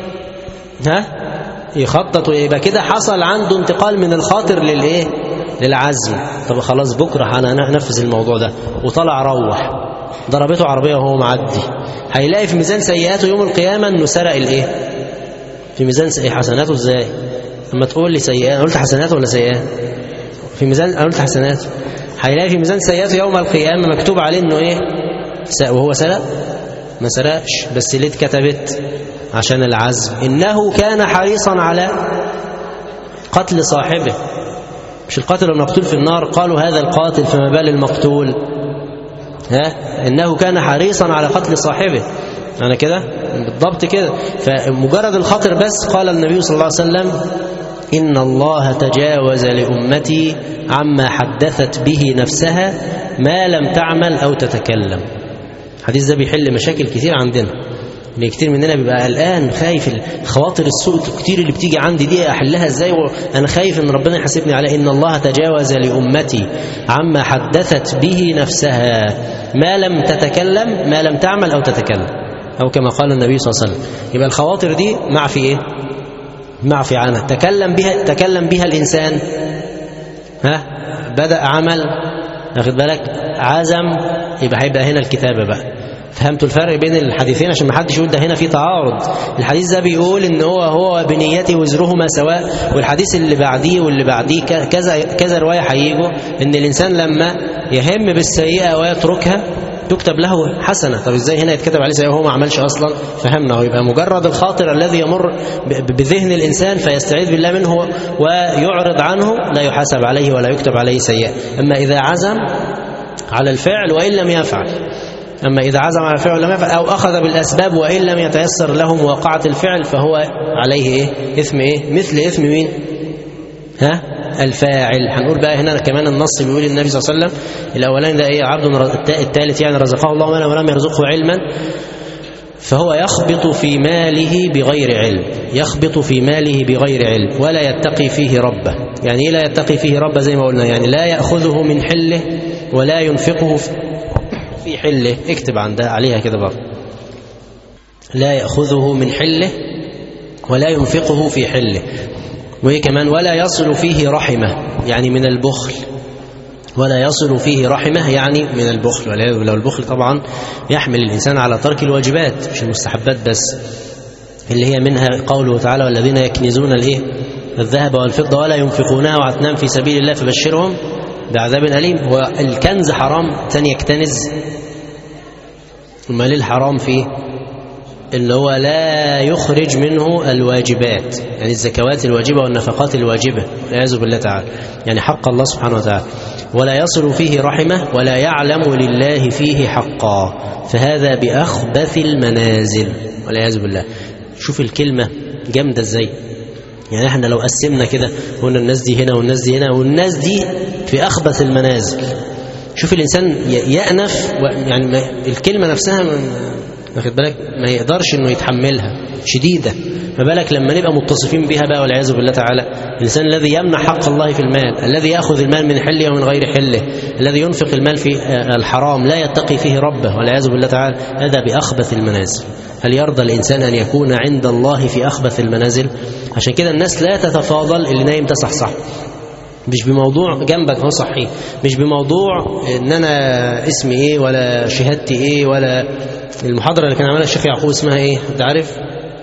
يخطط، ويبقى كده حصل عنده انتقال من الخاطر للايه، للعزم. طب خلاص بكره انا انفذ الموضوع ده، وطلع روح ضربته عربيه وهو معدي، هيلاقي في ميزان سيئاته يوم القيامه انه سرق الايه، في ميزان حسناته. ازاي لما تقول لي سيئات، قلت حسناته ولا سيئات؟ في ميزان، انا قلت حسناته. هيلاقي في ميزان سيئاته يوم القيامه مكتوب عليه انه ايه، وهو سرق؟ ما سرقش، بس ليه اتكتبت؟ عشان العزم. انه كان حريصا على قتل صاحبه، مش القاتل المقتول في النار قالوا هذا القاتل فما بال المقتول، انه كان حريصا على قتل صاحبه. أنا كده بالضبط كده. فمجرد الخاطر بس، قال النبي صلى الله عليه وسلم إن الله تجاوز لأمتي عما حدثت به نفسها ما لم تعمل أو تتكلم. الحديث ده بيحل مشاكل كتير عندنا، ان كتير مننا بيبقى قلقان خايف الخواطر السوء كتير اللي بتيجي عندي دي احلها ازاي، وانا خايف ان ربنا يحاسبني على ان الله تجاوز لامتي عما حدثت به نفسها ما لم تتكلم، ما لم تعمل او تتكلم، او كما قال النبي صلى الله عليه وسلم. يبقى الخواطر دي معفي ايه، معفي عنها. تكلم بها الانسان، بدأ عمل، واخد بالك، عزم، يبقى هيبقى هنا الكتابه بقى. فهمتوا الفرق بين الحديثين عشان ما حدش يقول ده هنا في تعارض. الحديث ده بيقول ان هو بنيته وزرهما سواء، والحديث اللي بعديه واللي بعديه كذا روايه هيجوا ان الانسان لما يهم بالسيئه ويتركها تكتب له حسنه. طب ازاي هنا يتكتب عليه سيئه وهو ما عملش اصلا؟ فهمنا. ويبقى مجرد الخاطر الذي يمر بذهن الانسان فيستعيذ بالله منه ويعرض عنه لا يحاسب عليه ولا يكتب عليه سيئه. اما اذا عزم على الفعل وان لم يفعل، أما إذا عزم على الفعل لم يفعل أو أخذ بالأسباب وإن لم يتيسر له مواقعة الفعل فهو عليه إيه؟ إثم إيه؟ مثل إثم مين؟ الفاعل. هنقول بقى هنا كمان النص بيقول النبي صلى الله عليه وسلم الأولاني ده إيه؟ عبد، الثالث يعني رزقه الله مالا ولم يرزقه علما فهو يخبط في ماله بغير علم، يخبط في ماله بغير علم ولا يتقي فيه ربه. يعني إيه لا يتقي فيه ربه؟ زي ما قلنا يعني لا يأخذه من حله ولا ينفقه في حله. اكتب عندها عليها كده برضه، لا يأخذه من حله ولا ينفقه في حله. وهي كمان ولا يصل فيه رحمه، يعني من البخل. ولا يصل فيه رحمه يعني من البخل. ولو البخل طبعا يحمل الإنسان على ترك الواجبات مش المستحبات بس، اللي هي منها قوله تعالى والذين يكنزون الايه الذهب والفضة ولا ينفقونها وعتنام في سبيل الله فبشرهم بعذاب أليم. والكنز حرام، ثاني يكتنز. المال الحرام فيه اللي هو لا يخرج منه الواجبات، يعني الزكوات الواجبة والنفقات الواجبة والعياذ بالله تعالى، يعني حق الله سبحانه وتعالى. ولا يصل فيه رحمه ولا يعلم لله فيه حقا فهذا بأخبث المنازل والعياذ بالله. شوف الكلمة جامدة ازاي. يعني احنا لو قسمنا كده قلنا الناس دي هنا والناس دي هنا والناس دي في أخبث المنازل. شوف الإنسان يأنف، يعني الكلمة نفسها واخد بالك ما يقدرش انه يتحملها، شديدة، ما بالك لما نبقى متصفين بها بقى والعياذ بالله تعالى. الإنسان الذي يمنع حق الله في المال، الذي يأخذ المال من حله ومن غير حله، الذي ينفق المال في الحرام لا يتقي فيه ربه والعياذ بالله تعالى، هذا بأخبث المنازل. هل يرضى الإنسان أن يكون عند الله في أخبث المنازل؟ عشان كده الناس لا تتفاضل. اللي نايم ده صح، مش بموضوع جنبك هو صحيح، مش بموضوع ان انا اسمي ايه ولا شهادتي ايه ولا المحاضره اللي كان عملها الشيخ يعقوب اسمها ايه انت عارف؟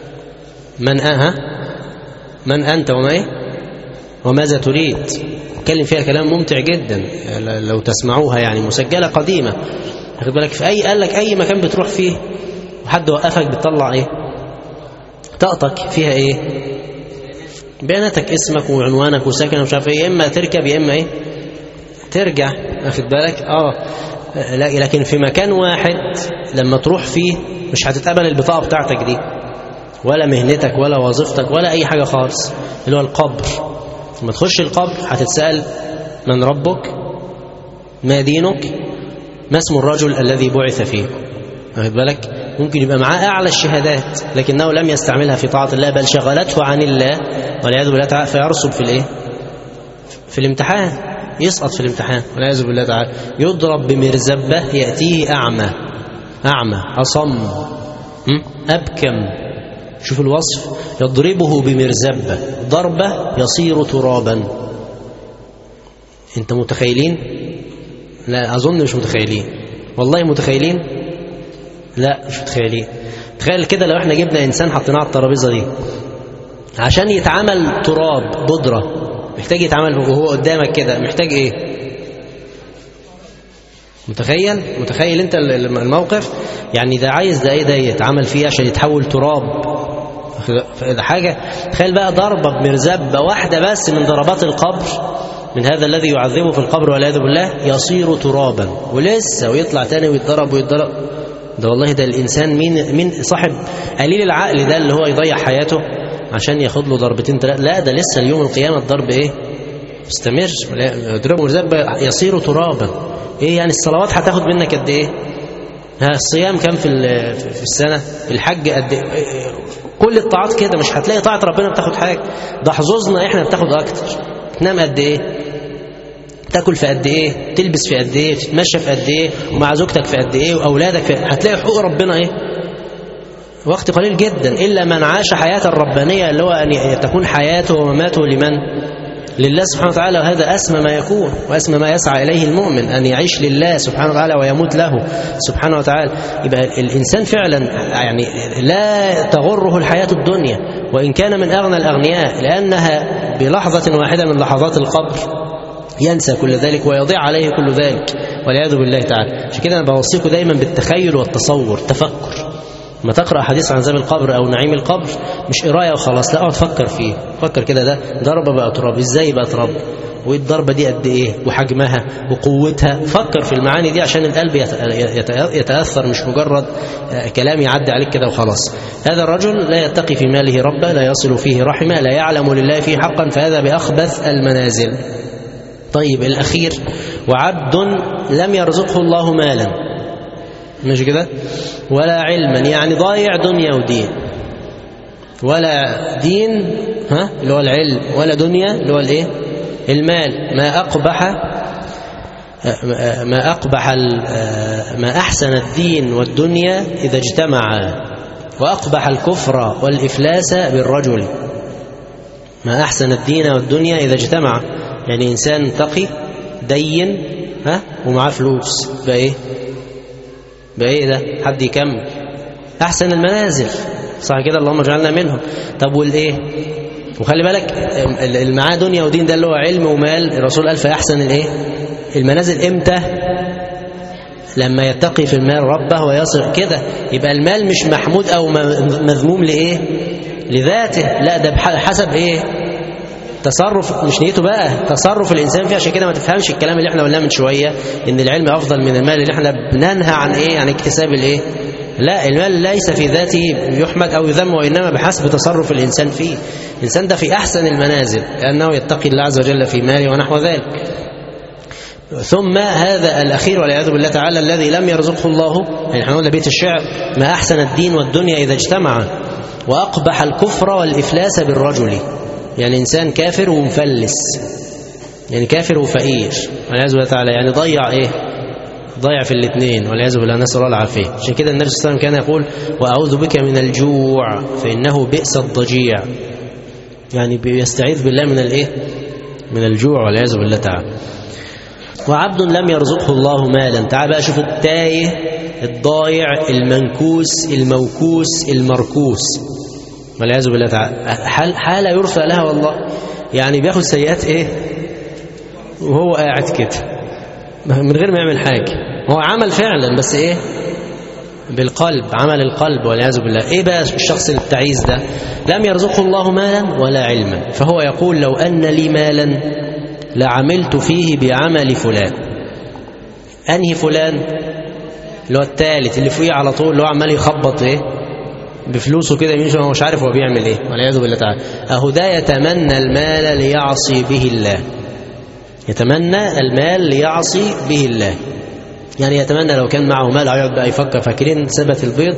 من انت وما ايه وماذا تريد. اتكلم فيها كلام ممتع جدا لو تسمعوها، يعني مسجله قديمه. واخد بالك في اي قال لك اي مكان بتروح فيه وحد وقفك بتطلع ايه طاقتك فيها ايه بياناتك، اسمك وعنوانك وساكن ومش عارف ايه، اما تركب يا اما ايه ترجع. واخد بالك لكن في مكان واحد لما تروح فيه مش هتتقبل البطاقه بتاعتك دي ولا مهنتك ولا وظيفتك ولا اي حاجه خالص، اللي هو القبر. لما تخش القبر هتتسال من ربك، ما دينك، ما اسم الرجل الذي بعث فيه؟ واخد بالك؟ ممكن يبقى معاه أعلى الشهادات لكنه لم يستعملها في طاعة الله، بل شغلته عن الله والعياذ بالله تعالى، فيرسب في الإيه؟ في الامتحان، يسقط في الامتحان والعياذ بالله تعالى. يضرب بمرزبة يأتيه أعمى أصم أبكم. شوف الوصف، يضربه بمرزبة ضربة يصير ترابا. انت متخيلين؟ لا أظن مش متخيلين، والله متخيلين؟ لا مش متخيلين. تخيل كده لو احنا جبنا إنسان حطيناه على الترابيزة دي عشان يتعمل تراب بودرة، محتاج يتعمل وهو قدامك كده، محتاج ايه؟ متخيل انت الموقف؟ يعني ده عايز ده ايه ده يتعمل فيه عشان يتحول تراب؟ ده حاجة. تخيل بقى ضربة بمرزبة واحدة بس من ضربات القبر من هذا الذي يعذبه في القبر والعياذ بالله يصير ترابا، ولسه ويطلع تاني ويتضرب. ده والله ده الإنسان مين صاحب قليل العقل ده اللي هو يضيع حياته عشان ياخد له ضربتين ثلاثة؟ لا ده لسه اليوم القيامة الضرب ايه؟ مستمر. يضربه مرزبة يصير ترابا. ايه يعني الصلوات هتاخد منك قد ايه؟ الصيام كم في السنة؟ الحج قد ايه؟ كل الطاعات كده مش هتلاقي طاعة ربنا بتاخد حاجة. ده حظوظنا احنا بتاخد اكتر. تنام قد ايه؟ تاكل في قد ايه؟ تلبس في قد ايه؟ تتمشى في قد ايه؟ ومع زوجتك في قد ايه؟ واولادك في هتلاقي حقوق ربنا ايه؟ وقت قليل جدا. الا من عاش حياة الربانية اللي هو ان تكون حياته ومماته لمن؟ لله سبحانه وتعالى. وهذا أسمى ما يكون وأسمى ما يسعى إليه المؤمن، أن يعيش لله سبحانه وتعالى ويموت له سبحانه وتعالى. يبقى الإنسان فعلا يعني لا تغره الحياة الدنيا وإن كان من أغنى الأغنياء، لأنها بلحظة واحدة من لحظات القبر ينسى كل ذلك ويضيع عليه كل ذلك والعياذ بالله تعالى. عشان كده أنا بوصيكم دايما بالتخيل والتصور، تفكر. ما تقرأ حديث عن عذاب القبر أو نعيم القبر مش قراية وخلاص، لا اقعد فكر فيه. فكر كده، ده ضربة بقى تراب، ازاي بقى تراب؟ والضربة دي قد ايه؟ وحجمها وقوتها. فكر في المعاني دي عشان القلب يتأثر، مش مجرد كلام يعدي عليك كده وخلاص. هذا الرجل لا يتقي في ماله ربه، لا يصل فيه رحمه، لا يعلم لله فيه حقا، فهذا بأخبث المنازل. طيب الأخير، وعبد لم يرزقه الله مالا، مش كده؟ ولا علما، يعني ضايع دنيا ودين. ولا دين اللي هو العلم، ولا دنيا اللي هو الايه؟ المال. ما أحسن الدين والدنيا إذا اجتمعا، وأقبح الكفر والإفلاس بالرجل. ما أحسن الدين والدنيا إذا اجتمعا، يعني إنسان تقي دين ومعاه فلوس، بقى ايه ده؟ حد يكمل؟ احسن المنازل، صح كده؟ اللهم اجعلنا منهم. طب والايه؟ وخلي بالك اللي معاه دنيا ودين ده اللي هو علم ومال، الرسول قال فاحسن الايه؟ المنازل امتى؟ لما يتقي في المال ربه ويصل كده. يبقى المال مش محمود او مذموم لايه؟ لذاته، لا ده حسب ايه؟ تصرف، مش نيته بقى، تصرف الإنسان فيه. عشان كده ما تفهمش الكلام اللي احنا قلناه من شوية إن العلم أفضل من المال، اللي احنا بننهى عن إيه؟ عن اكتساب الإيه؟ لا، المال ليس في ذاته يحمد أو يذم، وإنما بحسب تصرف الإنسان فيه. الإنسان ده في أحسن المنازل لأنه يتقي الله عز وجل في ماله ونحو ذلك. ثم هذا الأخير والعياذ بالله تعالى الذي لم يرزقه الله، يعني احنا قلنا بيت الشعر: ما أحسن الدين والدنيا إذا اجتمعا، وأقبح الكفر والإفلاس بالرجل. يعني إنسان كافر ومفلس، يعني كافر وفقير والعياذ بالله تعالى، يعني ضيع إيه؟ ضيع في الاثنين والعياذ بالله، نسأل الله العافية. عشان كده النبي صلى الله عليه وسلم كان يقول: وأعوذ بك من الجوع فإنه بئس الضجيع. يعني بيستعيذ بالله من الإيه؟ من الجوع والعياذ بالله تعالى. وعبد لم يرزقه الله مالا. تعال بقى شوف التايه، الضايع، المنكوس، الموكوس، المركوس والعياذ بالله تعالى. حالة يرثى لها والله. يعني بياخد سيئات ايه وهو قاعد كده من غير ما يعمل حاجة. هو عمل فعلا بس ايه؟ بالقلب، عمل القلب والعياذ بالله. ايه بقى الشخص التعيس ده؟ لم يرزقه الله مالا ولا علما، فهو يقول: لو أن لي مالا لعملت فيه بعمل فلان. أنهي فلان؟ اللي هو الثالث اللي فيه على طول، اللي هو عمال يخبط ايه بفلوسه كده يمين شويه، مش عارف هو بيعمل ايه والعياذ بالله تعالى. اهو ده يتمنى المال ليعصي به الله، يتمنى المال ليعصي به الله. يعني يتمنى لو كان معه مال هيقعد بقى يفكر. فاكرين سبت البيض؟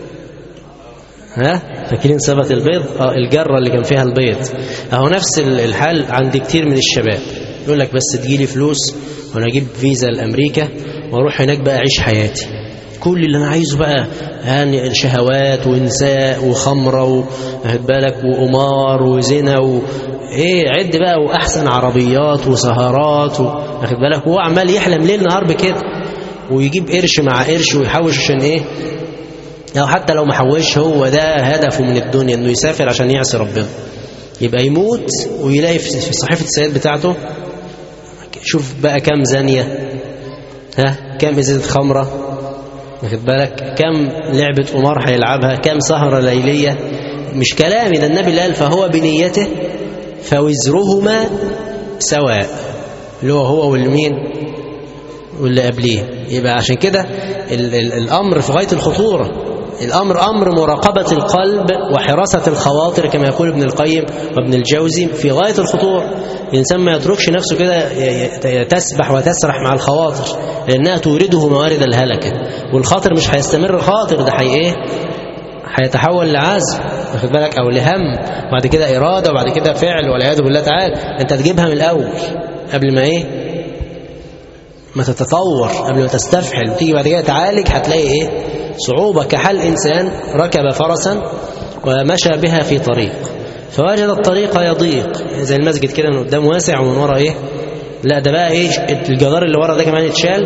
فاكرين سبت البيض؟ الجرة اللي كان فيها البيض. اهو نفس الحال عند كتير من الشباب، يقول لك بس تجيلي فلوس وانا اجيب فيزا لامريكا واروح هناك بقى اعيش حياتي، كل اللي انا عايزه بقى يعني شهوات ونساء وخمره واخد بالك وقمار وزنا عد بقى، واحسن عربيات وسهرات واخد بالك، وهو عمال يحلم ليل نهار بكده، ويجيب قرش مع قرش ويحوش عشان أو حتى لو ما حوش هو ده هدفه من الدنيا، انه يسافر عشان يعصي ربنا. يبقى يموت ويلاقي في صحيفة السيئات بتاعته شوف بقى كم زانية، كم ازازة خمرة، واخد بالك، كم لعبة قمار هيلعبها، كم سهرة ليلية. مش كلامي ده، النبي اللي قال فهو بنيته فوزرهما سواء، اللي هو والمين واللي قبليه. يبقى عشان كده الأمر في غاية الخطورة. الأمر أمر مراقبة القلب وحراسة الخواطر كما يقول ابن القيم وابن الجوزي في غاية الخطورة. الإنسان ما يتركش نفسه كده تسبح وتسرح مع الخواطر، لأنها تورده موارد الهلكة، والخاطر مش هيستمر خاطر، ده هيتحول لعزم، واخد بالك، أو لهم، وبعد كده إرادة، وبعد كده فعل، والعياذ بالله تعالى. أنت تجيبها من الأول قبل ما ما تتطور، قبل ما تستفحل وتيجي بعد كده تعالج، هتلاقي صعوبة. كحال إنسان ركب فرسا ومشى بها في طريق فوجد الطريق يضيق، زي المسجد كده من قدام واسع ومن ورا لا ده بقى الجدار اللي ورا ده كمان يتشال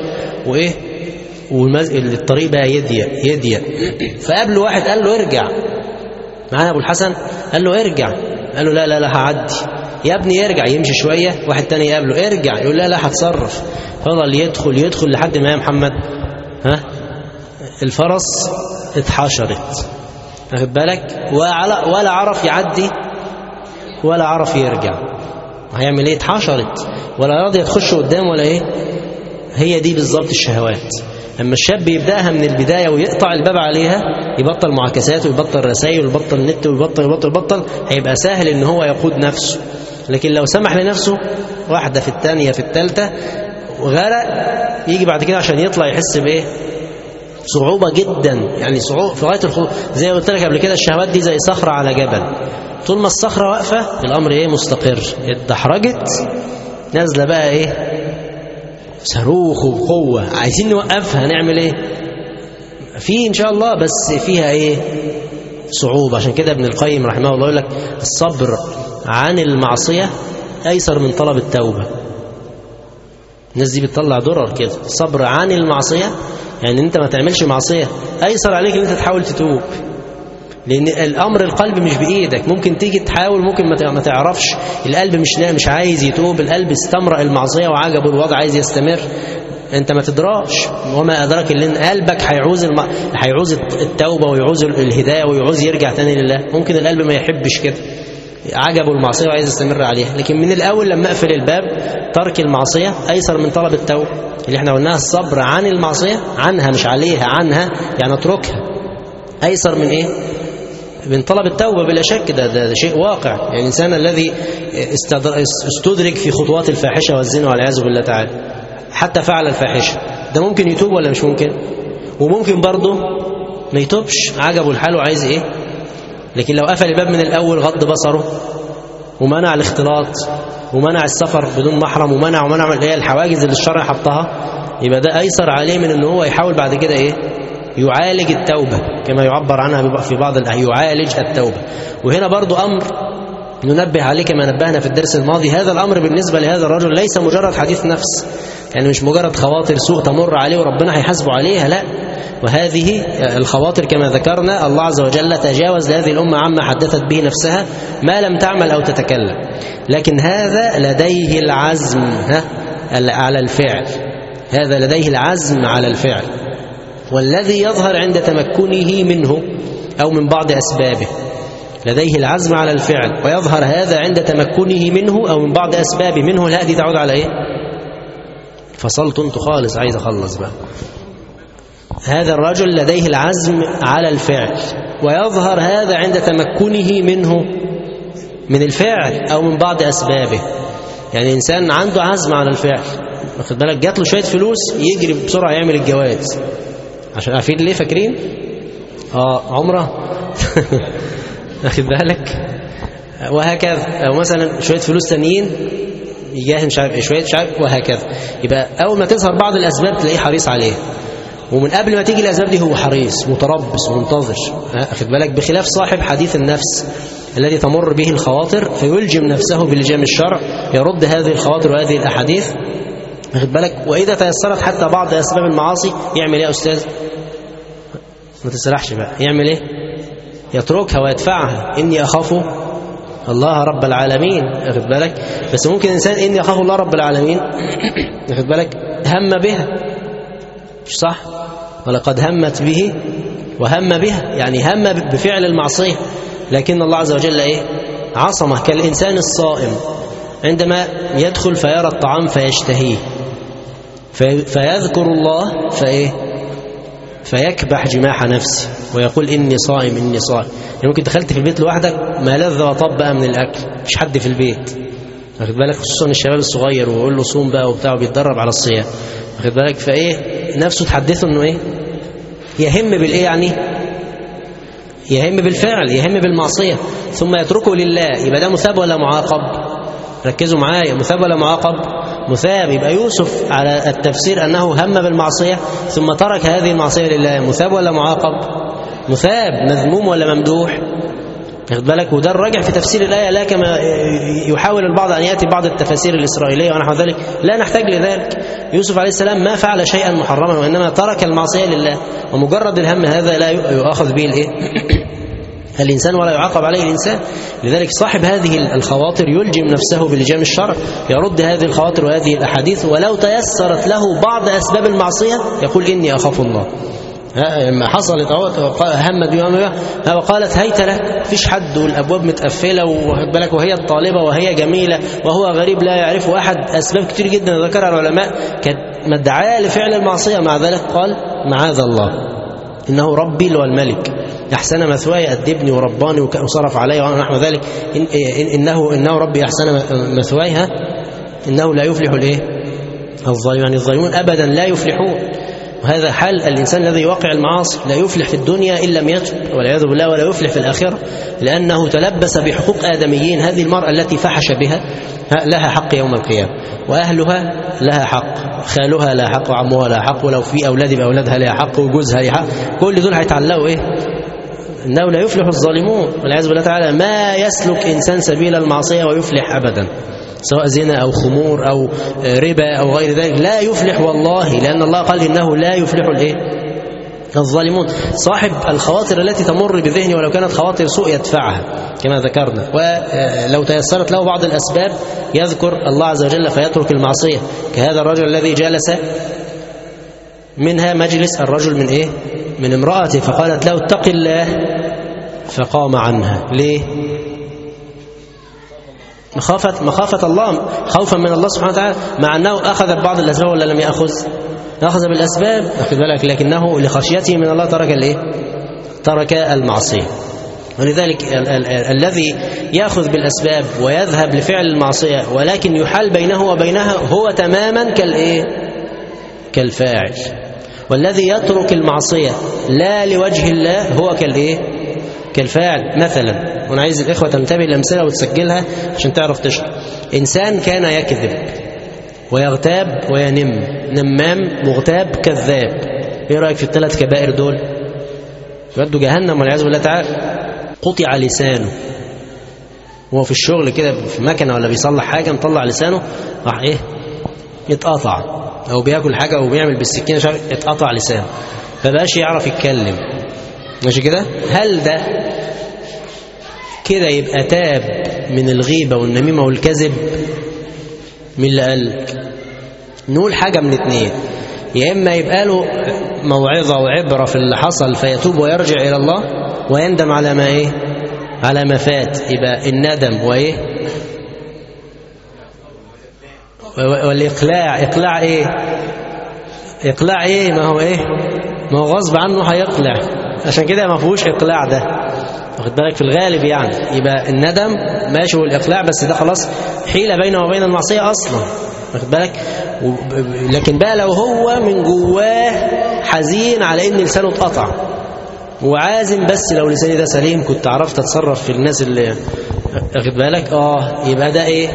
والطريق بقى يضيق. فقابله واحد قال له ارجع معانا ابو الحسن، قال له ارجع، قال له لا هعدي يا ابني، يرجع يمشي شوية، واحد تاني يقابله ارجع، يقول لا هتصرف. فضل يدخل لحد ما يا محمد الفرس اتحشرت، واخد بالك، ولا عرف يعدي ولا عرف يرجع. هيعمل اتحشرت، ولا راضي تخش قدام ولا هي دي بالظبط الشهوات. اما الشاب يبداها من البدايه ويقطع الباب عليها، يبطل معاكسات ويبطل رسائل ويبطل نت ويبطل، هيبقى سهل ان هو يقود نفسه. لكن لو سمح لنفسه واحده في الثانيه في الثالثه وغرق، يجي بعد كده عشان يطلع يحس صعوبة جدا، يعني صعوبة في غاية الخطورة. زي ما قلت لك قبل كده، الشهوات دي زي صخرة على جبل، طول ما الصخرة واقفة الأمر مستقر، اتدحرجت نازلة بقى صاروخ وقوة، عايزين نوقفها، نعمل في إن شاء الله، بس فيها صعوبة. عشان كده ابن القيم رحمه الله يقول لك الصبر عن المعصية أيسر من طلب التوبة. الناس دي بتطلع درر كده. الصبر عن المعصية يعني انت ما تعملش معصية أيسر عليك ان انت تحاول تتوب، لأن الأمر القلب مش بإيدك. ممكن تيجي تحاول، ممكن ما تعرفش، القلب مش عايز يتوب، القلب استمرأ المعصية وعجبه الوضع عايز يستمر، انت ما تدراش. وما أدراك ان قلبك هيعوز التوبة ويعوز الهداية ويعوز يرجع تاني لله. ممكن القلب ما يحبش كده، عجبه المعصية وعايز يستمر عليها. لكن من الأول لما أقفل الباب، ترك المعصية أيسر من طلب التوبة، اللي احنا قلناها الصبر عن المعصية، عنها مش عليها، عنها يعني اتركها، أيسر من من طلب التوبة بلا شك. ده شيء واقع. يعني الإنسان الذي استدرك في خطوات الفاحشة والزنا والعياذ بالله تعالى، حتى فعل الفاحشة، ده ممكن يتوب ولا مش ممكن؟ وممكن برضه ما يتوبش، عجبه الحال وعايز لكن لو قفل الباب من الأول، غض بصره ومنع الاختلاط ومنع السفر بدون محرم ومنع اللي هي الحواجز اللي الشرع حطها، يبقى ده أيسر عليه من أنه هو يحاول بعد كده يعالج التوبة، كما يعبر عنها في بعض يعالج التوبة. وهنا برضو أمر ننبه عليه كما نبهنا في الدرس الماضي. هذا الأمر بالنسبة لهذا الرجل ليس مجرد حديث نفس، يعني مش مجرد خواطر سوء تمر عليه وربنا هيحاسبه عليها، لا. وهذه الخواطر كما ذكرنا الله عز وجل تجاوز لهذه الأمة عما حدثت به نفسها ما لم تعمل أو تتكلم، لكن هذا لديه العزم على الفعل، هذا لديه العزم على الفعل، والذي يظهر عند تمكنه منه أو من بعض أسبابه. لديه العزم على الفعل ويظهر هذا عند تمكنه منه أو من بعض أسبابه. منه لا، دي تعود على فصلت انت خالص، عايز أخلص بقى. هذا الرجل لديه العزم على الفعل ويظهر هذا عند تمكنه منه من الفعل أو من بعض أسبابه. يعني إنسان عنده عزم على الفعل واخد بالك، جات له شويه فلوس يجري بسرعه يعمل الجواز، عشان عارفين ليه فاكرين؟ عمره واخد بالك، وهكذا. او مثلا شويه فلوس تانيين يجاهد مش عارف شويه مش عارف، وهكذا. يبقى اول ما تظهر بعض الاسباب تلاقيه حريص عليه، ومن قبل ما تيجي الاسباب دي هو حريص متربص منتظر، واخد بالك، بخلاف صاحب حديث النفس الذي تمر به الخواطر فيلجم نفسه بلجام الشرع، يرد هذه الخواطر وهذه الاحاديث، واخد بالك. واذا تيسرت حتى بعض اسباب المعاصي يعمل ايه يا استاذ؟ ما تسرحش بقى، يعمل ايه؟ يتركها ويدفعها. اني اخاف الله رب العالمين، واخد بالك. بس ممكن انسان اني اخاف الله رب العالمين، واخد بالك، هم بها، مش صح؟ ولقد همت به وهم بها، يعني هم بفعل المعصيه، لكن الله عز وجل ايه؟ عصمه. كالانسان الصائم عندما يدخل فيرى الطعام فيشتهيه فيذكر الله فيكبح جماح نفسه ويقول إني صائم إني صائم. يعني ممكن دخلت في البيت لوحدك ما لذ وطب بقى من الأكل، مش حد في البيت، واخد بالك، خصوصا الشباب الصغير، ويقول له صوم بقى وبتاع وبيتدرب على الصيام، واخد بالك. فإيه نفسه تحدثه إنه إيه؟ يهم بالإيه يعني؟ يهم بالفعل، يهم بالمعصية، ثم يتركه لله. يبقى ده مثاب ولا معاقب؟ ركزوا معايا، مثاب ولا معاقب؟ مثاب. يبقى يوسف على التفسير أنه هم بالمعصية ثم ترك هذه المعصية لله، مثاب ولا معاقب؟ مثاب. مذموم ولا ممدوح؟ واخد بالك. وده الراجع في تفسير الآية، لا كما يحاول البعض أن يأتي بعض التفاسير الإسرائيلية ونحو ذلك، لا نحتاج لذلك. يوسف عليه السلام ما فعل شيئا محرما، وإنما ترك المعصية لله، ومجرد الهم هذا لا يؤخذ به الإنسان ولا يعاقب عليه الإنسان. لذلك صاحب هذه الخواطر يلجم نفسه بلجام الشرع، يرد هذه الخواطر وهذه الأحاديث، ولو تيسرت له بعض أسباب المعصية يقول إني أخاف الله. ما حصلت همت بها وقالت هيت لك، فيش حد والأبواب متقفلة واخد بالك، وهي الطالبة وهي جميلة وهو غريب لا يعرفه أحد، أسباب كتير جدا ذكرها العلماء كانت مدعاة لفعل المعصية. مع ذلك قال معاذ الله إنه ربي اللي هو الملك، أحسن مثواي أدبني ورباني وصرف علي ونحو ذلك، إنه ربي أحسن مثواي، إنه لا يفلح الظالمون. يعني الظالمون أبدا لا يفلحون، وهذا حال الإنسان الذي يوقع المعاصي، لا يفلح في الدنيا إن لم يتب والعياذ بالله، ولا يفلح في الآخرة، لأنه تلبس بحقوق آدميين. هذه المرأة التي فحش بها لها حق يوم القيامة، وأهلها لها حق، خالها لها حق، وعمها لها حق، ولو في أولاد بأولادها لها حق، وجوزها لها حق، كل دول هيتعلقوا إنه لا يفلح الظالمون والعياذ بالله تعالى. ما يسلك إنسان سبيل المعصية ويفلح أبدا، سواء زنا أو خمور أو ربا أو غير ذلك، لا يفلح والله، لأن الله قال إنه لا يفلح الظالمون. صاحب الخواطر التي تمر بذهنه ولو كانت خواطر سوء يدفعها كما ذكرنا، ولو تيسرت له بعض الأسباب يذكر الله عز وجل فيترك المعصية، كهذا الرجل الذي جلس منها مجلس الرجل من امرأته، فقالت له اتق الله، فقام عنها. ليه؟ مخافة الله، خوفا من الله سبحانه وتعالى، مع أنه أخذ بعض الأسباب ولا لم يأخذ؟ أخذ بالأسباب، أخذ بالك، لكنه لخشيته من الله ترك المعصية. ولذلك الذي يأخذ بالأسباب ويذهب لفعل المعصية ولكن يحال بينه وبينها هو تماما كالفاعل، والذي يترك المعصية لا لوجه الله هو كالفاعل. مثلا، وانا عايز الإخوة تنتبه الأمثلة وتسجلها عشان تعرف تشرح. إنسان كان يكذب ويغتاب وينم، نمام مغتاب كذاب، ايه رأيك في الثلاث كبائر دول؟ يودوا جهنم والعياذ بالله تعالى. قطع لسانه وهو في الشغل كده في مكنة ولا بيصلح حاجة، مطلع لسانه راح يتقطع، أو بياكل حاجة أو بيعمل بالسكينة يتقطع لسانه، فبقاش يعرف يتكلم، ماشي كده؟ هل ده كده يبقى تاب من الغيبة والنميمة والكذب؟ من اللي قال؟ نقول حاجة من اتنين، يا إما يبقى له موعظة وعبرة في اللي حصل فيتوب ويرجع إلى الله ويندم على ما فات، يبقى الندم والإقلاع. إقلاع ما هو غصب عنه هيقلع، عشان كده ما فيهوش إقلاع ده، واخد بالك، في الغالب يعني. يبقى الندم ماشي والإقلاع، بس ده خلاص حيلة بينه وبين المعصية أصلا، واخد بالك؟ لكن بقى لو هو من جواه حزين على ان لسانه اتقطع وعازم، بس لو لساني ده سليم كنت عرفت اتصرف في الناس اللي واخد بالك، يبقى ده ايه؟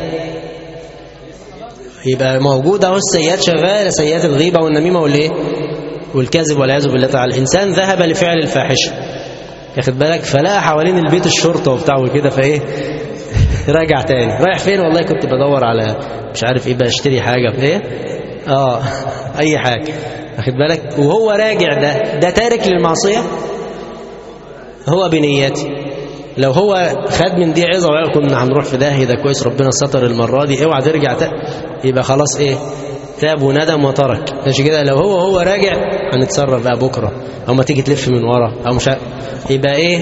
يبقى موجود اهو السيئات شغاله، سيئات الغيبه والنميمه والايه والكذب والعياذ بالله تعالى. الانسان ذهب لفعل الفاحشه واخد بالك، فلقى حوالين البيت الشرطه وبتاع وكده، فايه راجع تاني. رايح فين؟ والله كنت بدور على مش عارف ايه، بشتري حاجه في ايه اي حاجه واخد بالك. وهو راجع ده تارك للمعصيه، هو بنيته. لو هو خد من دي عظه وقال كنا هنروح في داهيه، ده كويس ربنا ستر المره دي، اوعى ترجع يبقى خلاص ايه؟ تاب وندم وترك. ماشي كده. لو هو راجع هنتصرف بقى بكره، او ما تيجي تلف من ورا او مش يبقى ايه؟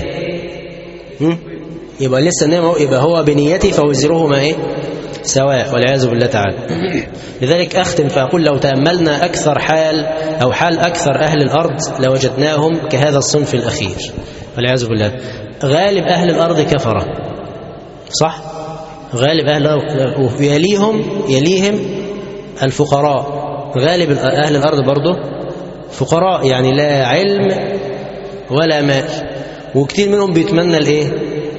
يبقى لسه نعمه، يبقى هو بنيته فوزرهما ايه؟ سواء والعياذ بالله تعالى. لذلك أختم فأقول لو تأملنا أكثر حال أو حال أكثر أهل الأرض لوجدناهم كهذا الصنف الأخير والعياذ بالله. غالب أهل الأرض كفرة، صح؟ غالب أهل الأرض، يليهم الفقراء. غالب أهل الأرض برضه فقراء، يعني لا علم ولا مال، وكتير منهم بيتمنى الايه؟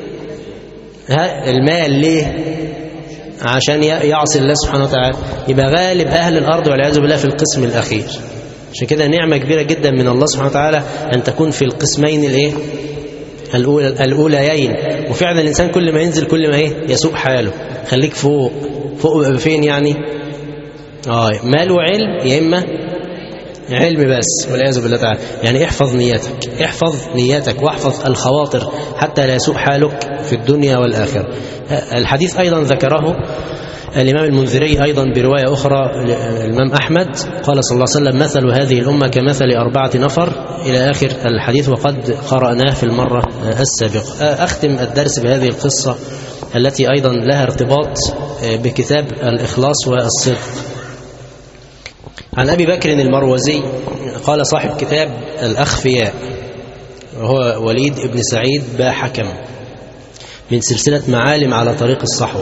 المال. ليه؟ عشان يعصي الله سبحانه وتعالى. يبقى غالب أهل الأرض والعياذ بالله في القسم الأخير. عشان كده نعمة كبيرة جدا من الله سبحانه وتعالى أن تكون في القسمين الايه؟ الأوليين. وفعلا الإنسان كل ما ينزل كل ما ايه؟ يسوء حاله. خليك فوق فين يعني؟ مال وعلم، يا إما علم بس والعياذ بالله تعالى. يعني احفظ نياتك واحفظ الخواطر حتى لا يسوء حالك في الدنيا والآخرة. الحديث أيضا ذكره الإمام المنذري أيضا برواية أخرى الإمام أحمد، قال صلى الله عليه وسلم مثل هذه الأمة كمثل 4 نفر إلى آخر الحديث، وقد قرأناه في المرة السابقة. أختم الدرس بهذه القصة التي أيضا لها ارتباط بكتاب الإخلاص والصدق. عن أبي بكر المروزي قال صاحب كتاب الأخفياء، وهو وليد بن سعيد باحكم، من سلسلة معالم على طريق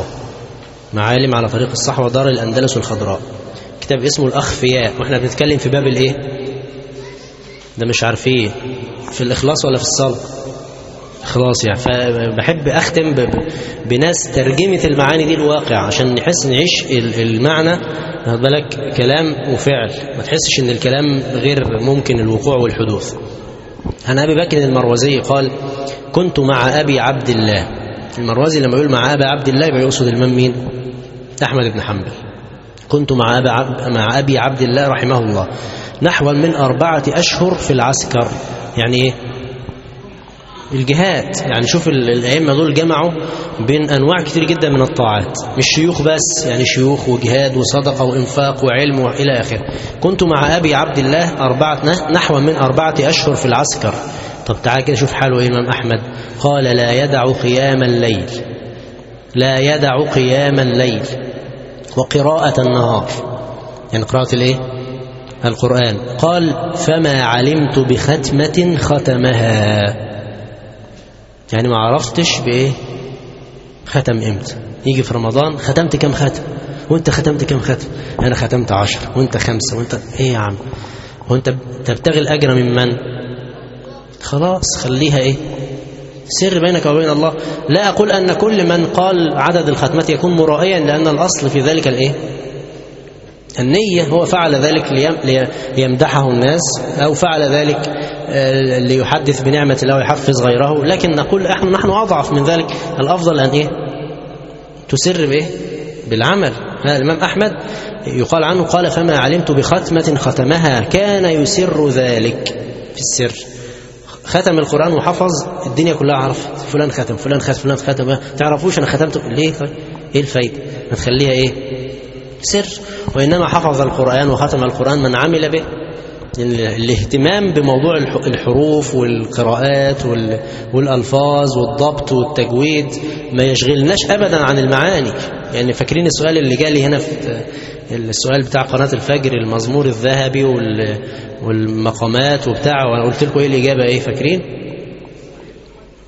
الصحوة دار الأندلس الخضراء. كتاب اسمه الأخفياء، وإحنا بنتكلم في باب الإيه؟ ده مش عارفين في الإخلاص ولا في الصلاة؟ خلاص يعني. فبحب أختم بناس ترجمة المعاني دي الواقع، عشان نعيش المعنى، خد بالك، كلام وفعل، ما تحسش ان الكلام غير ممكن الوقوع والحدوث. عن أبي بكر المروزي قال كنت مع أبي عبد الله. المروزي لما يقول مع أبي عبد الله يقصد الإمام مين؟ أحمد بن حنبل. كنت مع أبي عبد الله رحمه الله نحو من 4 أشهر في العسكر. يعني إيه؟ الجهاد. يعني شوف الأئمة دول جمعوا بين أنواع كتير جدا من الطاعات، مش شيوخ بس، يعني شيوخ وجهاد وصدقة وإنفاق وعلم وإلى آخره. كنت مع أبي عبد الله نحو من 4 أشهر في العسكر. طب تعال كده شوف حاله إيه الإمام أحمد. قال لا يدع قيام الليل وقراءة النهار، يعني قراءة الإيه؟ القرآن. قال فما علمت بختمة ختمها، يعني ما عرفتش بإيه ختم إمتى. يجي في رمضان ختمت كم ختم، وانت ختمت كم ختم؟ أنا ختمت 10 وانت 5 وانت إيه يا عم؟ وانت تبتغي الأجر من؟ خلاص خليها إيه؟ سر بينك وبين الله. لا أقول أن كل من قال عدد الختمات يكون مرائيا، لأن الأصل في ذلك الإيه؟ النية. هو فعل ذلك ليمدحه الناس، أو فعل ذلك ليحدث بنعمة الله ويحفز غيره. لكن نقول نحن أضعف من ذلك. الأفضل أن إيه؟ تسر بإيه؟ بالعمل. الإمام أحمد يقال عنه قال فما علمت بختمة ختمها كان يسر ذلك في السر. ختم القرآن وحفظ، الدنيا كلها عرفت فلان ختم فلان ختم فلان ختم. تعرفوش أنا ختمت ليه؟ إيه الفايدة؟ ما تخليها إيه؟ سر. وإنما حفظ القرآن وختم القرآن من عمل به. الاهتمام بموضوع الحروف والقراءات والألفاظ والضبط والتجويد ما يشغلناش أبدا عن المعاني. يعني فاكرين السؤال اللي جالي هنا في السؤال بتاع قناة الفجر، المزمور الذهبي والمقامات وبتاع، وأنا قلت لكم إيه الإجابة؟ إيه فاكرين؟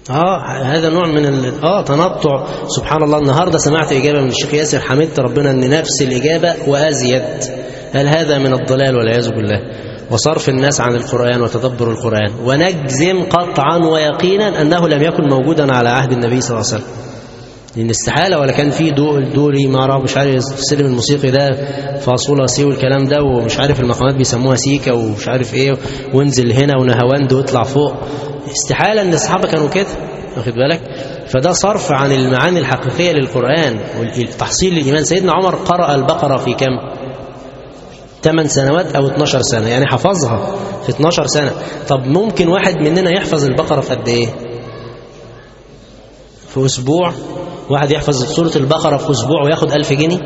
هذا نوع من تنطع. سبحان الله، النهاردة سمعت إجابة من الشيخ ياسر، حمدت ربنا أن نفس الإجابة وأزيد. هل هذا من الضلال والعياذ بالله وصرف الناس عن القرآن وتدبر القرآن؟ ونجزم قطعا ويقينا أنه لم يكن موجودا على عهد النبي صلى الله عليه وسلم، لأن استحالة. ولا كان في دوري معرب مش عارف السلم الموسيقي ده فاصولة سي والكلام ده، ومش عارف المقامات بيسموها سيكا ومش عارف ايه، وانزل هنا ونهواند واطلع فوق. استحالة ان الصحابة كانوا كده، واخد بالك؟ فده صرف عن المعاني الحقيقية للقرآن والتحصيل للإيمان. سيدنا عمر قرأ البقرة في كم؟ 8 سنوات أو 12 سنة، يعني حفظها في 12 سنة. طب ممكن واحد مننا يحفظ البقرة في قد ايه؟ في أسبوع؟ واحد يحفظ سورة البقرة في أسبوع وياخد 1000 جنيه؟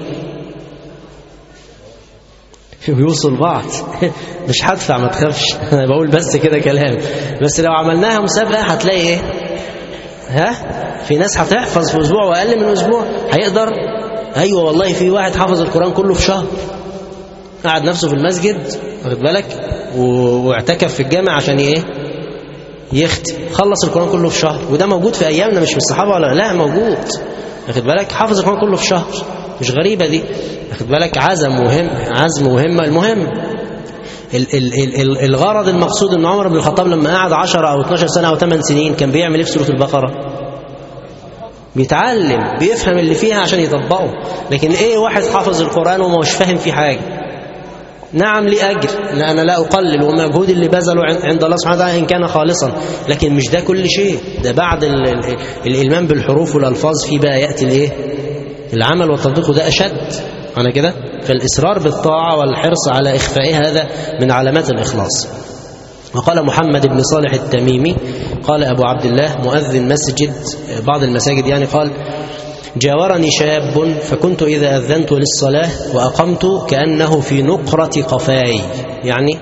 بيوصل بعض. مش هدفع ما تخافش. أنا بقول بس كده كلام. بس لو عملناها مسابقة هتلاقي ايه؟ في ناس هتحفظ في أسبوع وأقل من أسبوع. هيقدر؟ أيوة والله. في واحد حفظ القرآن كله في شهر، قعد نفسه في المسجد، واخد بالك، واعتكف في الجامع عشان ايه؟ يختم. خلص القرآن كله في شهر. وده موجود في أيامنا، مش في الصحابة ولا لا، موجود، واخد بالك. حافظ القرآن كله في شهر، مش غريبة دي، واخد بالك. عزم مهمة. المهم الغرض المقصود ان عمر بن الخطاب لما قعد 10 أو 12 سنة أو 8 سنين كان بيعمل ايه في سورة البقرة؟ بيتعلم، بيفهم اللي فيها عشان يطبقه. لكن ايه واحد حافظ القرآن وما مش فاهم فيه حاجة؟ نعم لي أجر، أنا لا أقلل، ومجهود اللي بذله عند الله سبحانه وتعالى إن كان خالصا، لكن مش ده كل شيء. ده بعد الإلمام بالحروف والألفاظ في بقى يأتي الإيه؟ العمل والتطبيق، ده أشد أنا كده. فالإصرار بالطاعة والحرص على إخفائها هذا من علامات الإخلاص. وقال محمد بن صالح التميمي، قال أبو عبد الله مؤذن مسجد، بعض المساجد يعني، قال: جاورني شاب فكنت إذا أذنت للصلاة وأقمت كأنه في نقرة قفاي، يعني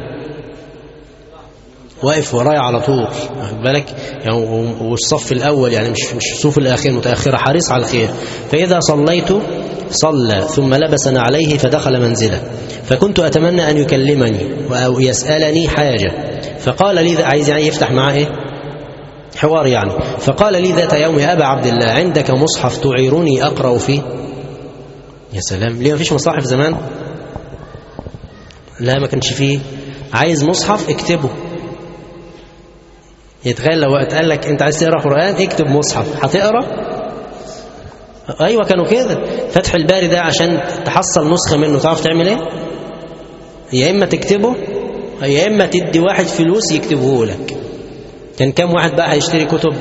واقف ورايا على طول، واخد بالك، يعني والصف الأول، يعني مش الصف الأخير متأخرة، حريص على الخير. فإذا صليت صلى ثم لبسنا عليه فدخل منزله، فكنت أتمنى أن يكلمني أو يسألني حاجة، فقال لي، عايز يعني يفتح معاه إيه؟ حوار يعني. فقال لي ذات يوم: يا أبا عبد الله، عندك مصحف تعيرني أقرأ فيه؟ يا سلام، ليه ما فيش مصاحف زمان؟ لا، ما كانش فيه. عايز مصحف اكتبه. يتخيل لو اتقال لك انت عايز تقرأ قرآن اكتب مصحف، هتقرأ؟ ايوه كانوا كده. فتح الباري ده عشان تحصل نسخة منه تعرف تعمل ايه؟ يا اما تكتبه يا اما تدي واحد فلوس يكتبه لك. كان كم واحد بقى هيشتري كتب؟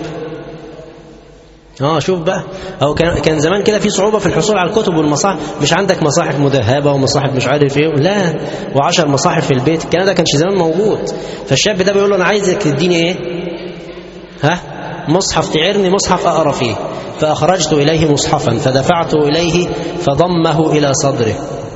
شوف بقى، او كان زمان كده في صعوبة في الحصول على الكتب والمصاحف. مش عندك مصاحف مذهبة ومصاحف مش عارف ايه، لا، و10 مصاحف في البيت. الكلام ده كانش زمان موجود. فالشاب ده بيقول له: انا عايزك تديني ايه؟ مصحف تعيرني، مصحف اقرا فيه. فاخرجت اليه مصحفا فدفعته اليه فضمه الى صدره،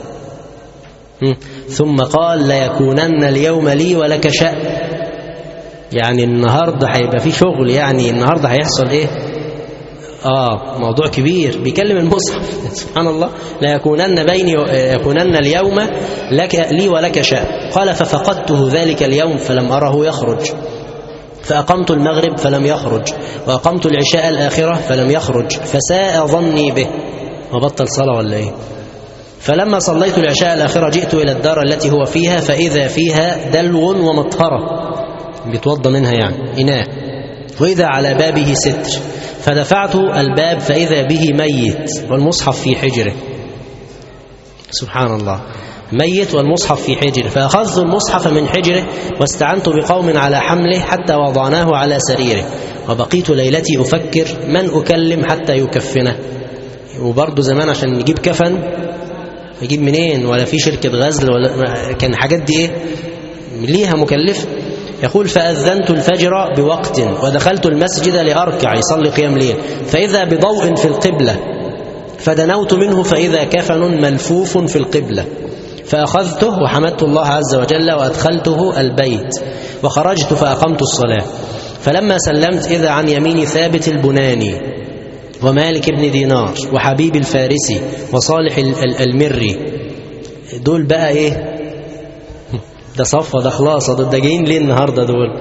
ثم قال: ليكونن اليوم لي ولك شأن. يعني النهارده هيبقى في شغل، يعني النهارده هيحصل ايه؟ موضوع كبير. بيكلم المصحف. سبحان الله. لا يكونن اليوم لي ولك شأن. قال: ففقدته ذلك اليوم فلم أره يخرج، فأقمت المغرب فلم يخرج، وأقمت العشاء الآخرة فلم يخرج، فساء ظني به. وبطل صلاة ولا ايه؟ فلما صليت العشاء الآخرة جئت إلى الدار التي هو فيها، فإذا فيها دلو ومطهرة، بيتوضى منها يعني إناء، وإذا على بابه ستر، فدفعت الباب فإذا به ميت والمصحف في حجره. سبحان الله، ميت والمصحف في حجره. فأخذت المصحف من حجره واستعنت بقوم على حمله حتى وضعناه على سريره، وبقيت ليلتي أفكر من أكلم حتى يكفنه. وبرضه زمان عشان نجيب كفن نجيب منين؟ ولا في شركة غزل ولا كان حاجات دي ايه ليها مكلفة. يقول: فأذنت الفجر بوقت ودخلت المسجد لأركع يصلي قيام ليل، فإذا بضوء في القبلة، فدنوت منه فإذا كفن ملفوف في القبلة، فأخذته وحمدت الله عز وجل وأدخلته البيت، وخرجت فأقمت الصلاة. فلما سلمت إذا عن يميني ثابت البناني ومالك بن دينار وحبيب الفارسي وصالح المري. دول بقى ايه؟ ده صفة، ده خلاصة، ده جايين ليه النهاردة دول؟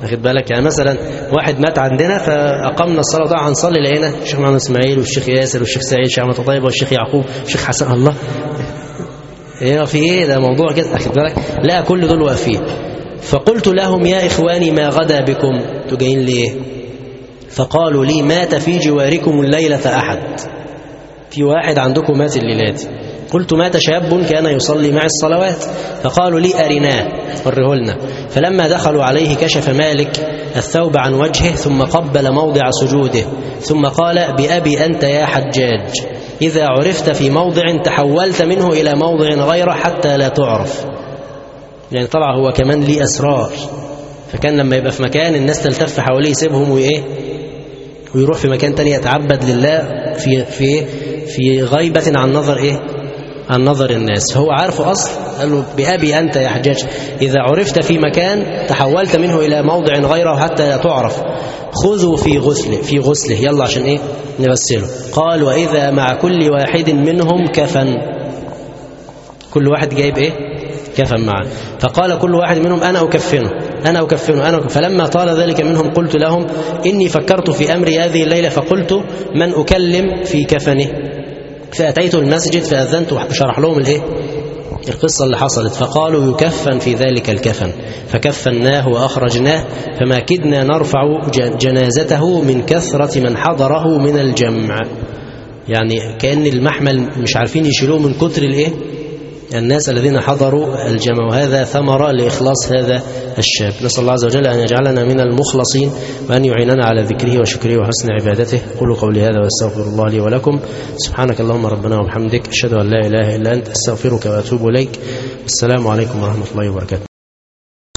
واخد بالك؟ يعني مثلا واحد مات عندنا فأقمنا الصلاة وطبعا هنصلي لقينا الشيخ محمد إسماعيل والشيخ ياسر والشيخ سعيد والشيخ أحمد طيب والشيخ يعقوب والشيخ حسن. الله ايه في ايه ده موضوع كده، واخد بالك؟ لا كل دول واقفين. فقلت لهم يا إخواني ما غدا بكم، انتوا جايين ليه؟ فقالوا لي مات في جواركم الليلة أحد، في واحد عندكم مات الليلة. قلت مات شاب كان يصلي مع الصلوات. فقالوا لي أرناه، وريه لنا. فلما دخلوا عليه كشف مالك الثوب عن وجهه ثم قبل موضع سجوده ثم قال بأبي أنت يا حجاج إذا عرفت في موضع تحولت منه إلى موضع غيره حتى لا تعرف. يعني طبعا هو كمان ليه أسرار، فكان لما يبقى في مكان الناس تلتف حواليه يسيبهم ويروح في مكان تاني يتعبد لله في غيبة عن نظر عن نظر الناس. فهو عارفه أصل، قال له بأبي أنت يا حجاج إذا عرفت في مكان تحولت منه إلى موضع غيره حتى لا تعرف خذوا في غسله يلا عشان نغسله. قال وإذا مع كل واحد منهم كفن، كل واحد جايب كفن معه. فقال كل واحد منهم أنا أكفنه. فلما طال ذلك منهم قلت لهم إني فكرت في أمر هذه الليلة فقلت من أكلم في كفنه. فأتيت المسجد فأذنت وشرح لهم القصة اللي حصلت. فقالوا يكفن في ذلك الكفن، فكفناه وأخرجناه فما كدنا نرفع جنازته من كثرة من حضره من الجمع. يعني كأن المحمل مش عارفين يشيلوه من كتر الناس الذين حضروا الجمع. وهذا ثمرة لإخلاص هذا الشاب. نسأل الله عز وجل أن يجعلنا من المخلصين وأن يعيننا على ذكره وشكره وحسن عبادته. قولوا قولي هذا واستغفر الله لي ولكم. سبحانك اللهم ربنا وبحمدك أشهد أن لا إله إلا أنت أستغفرك وأتوب إليك. السلام عليكم ورحمة الله وبركاته.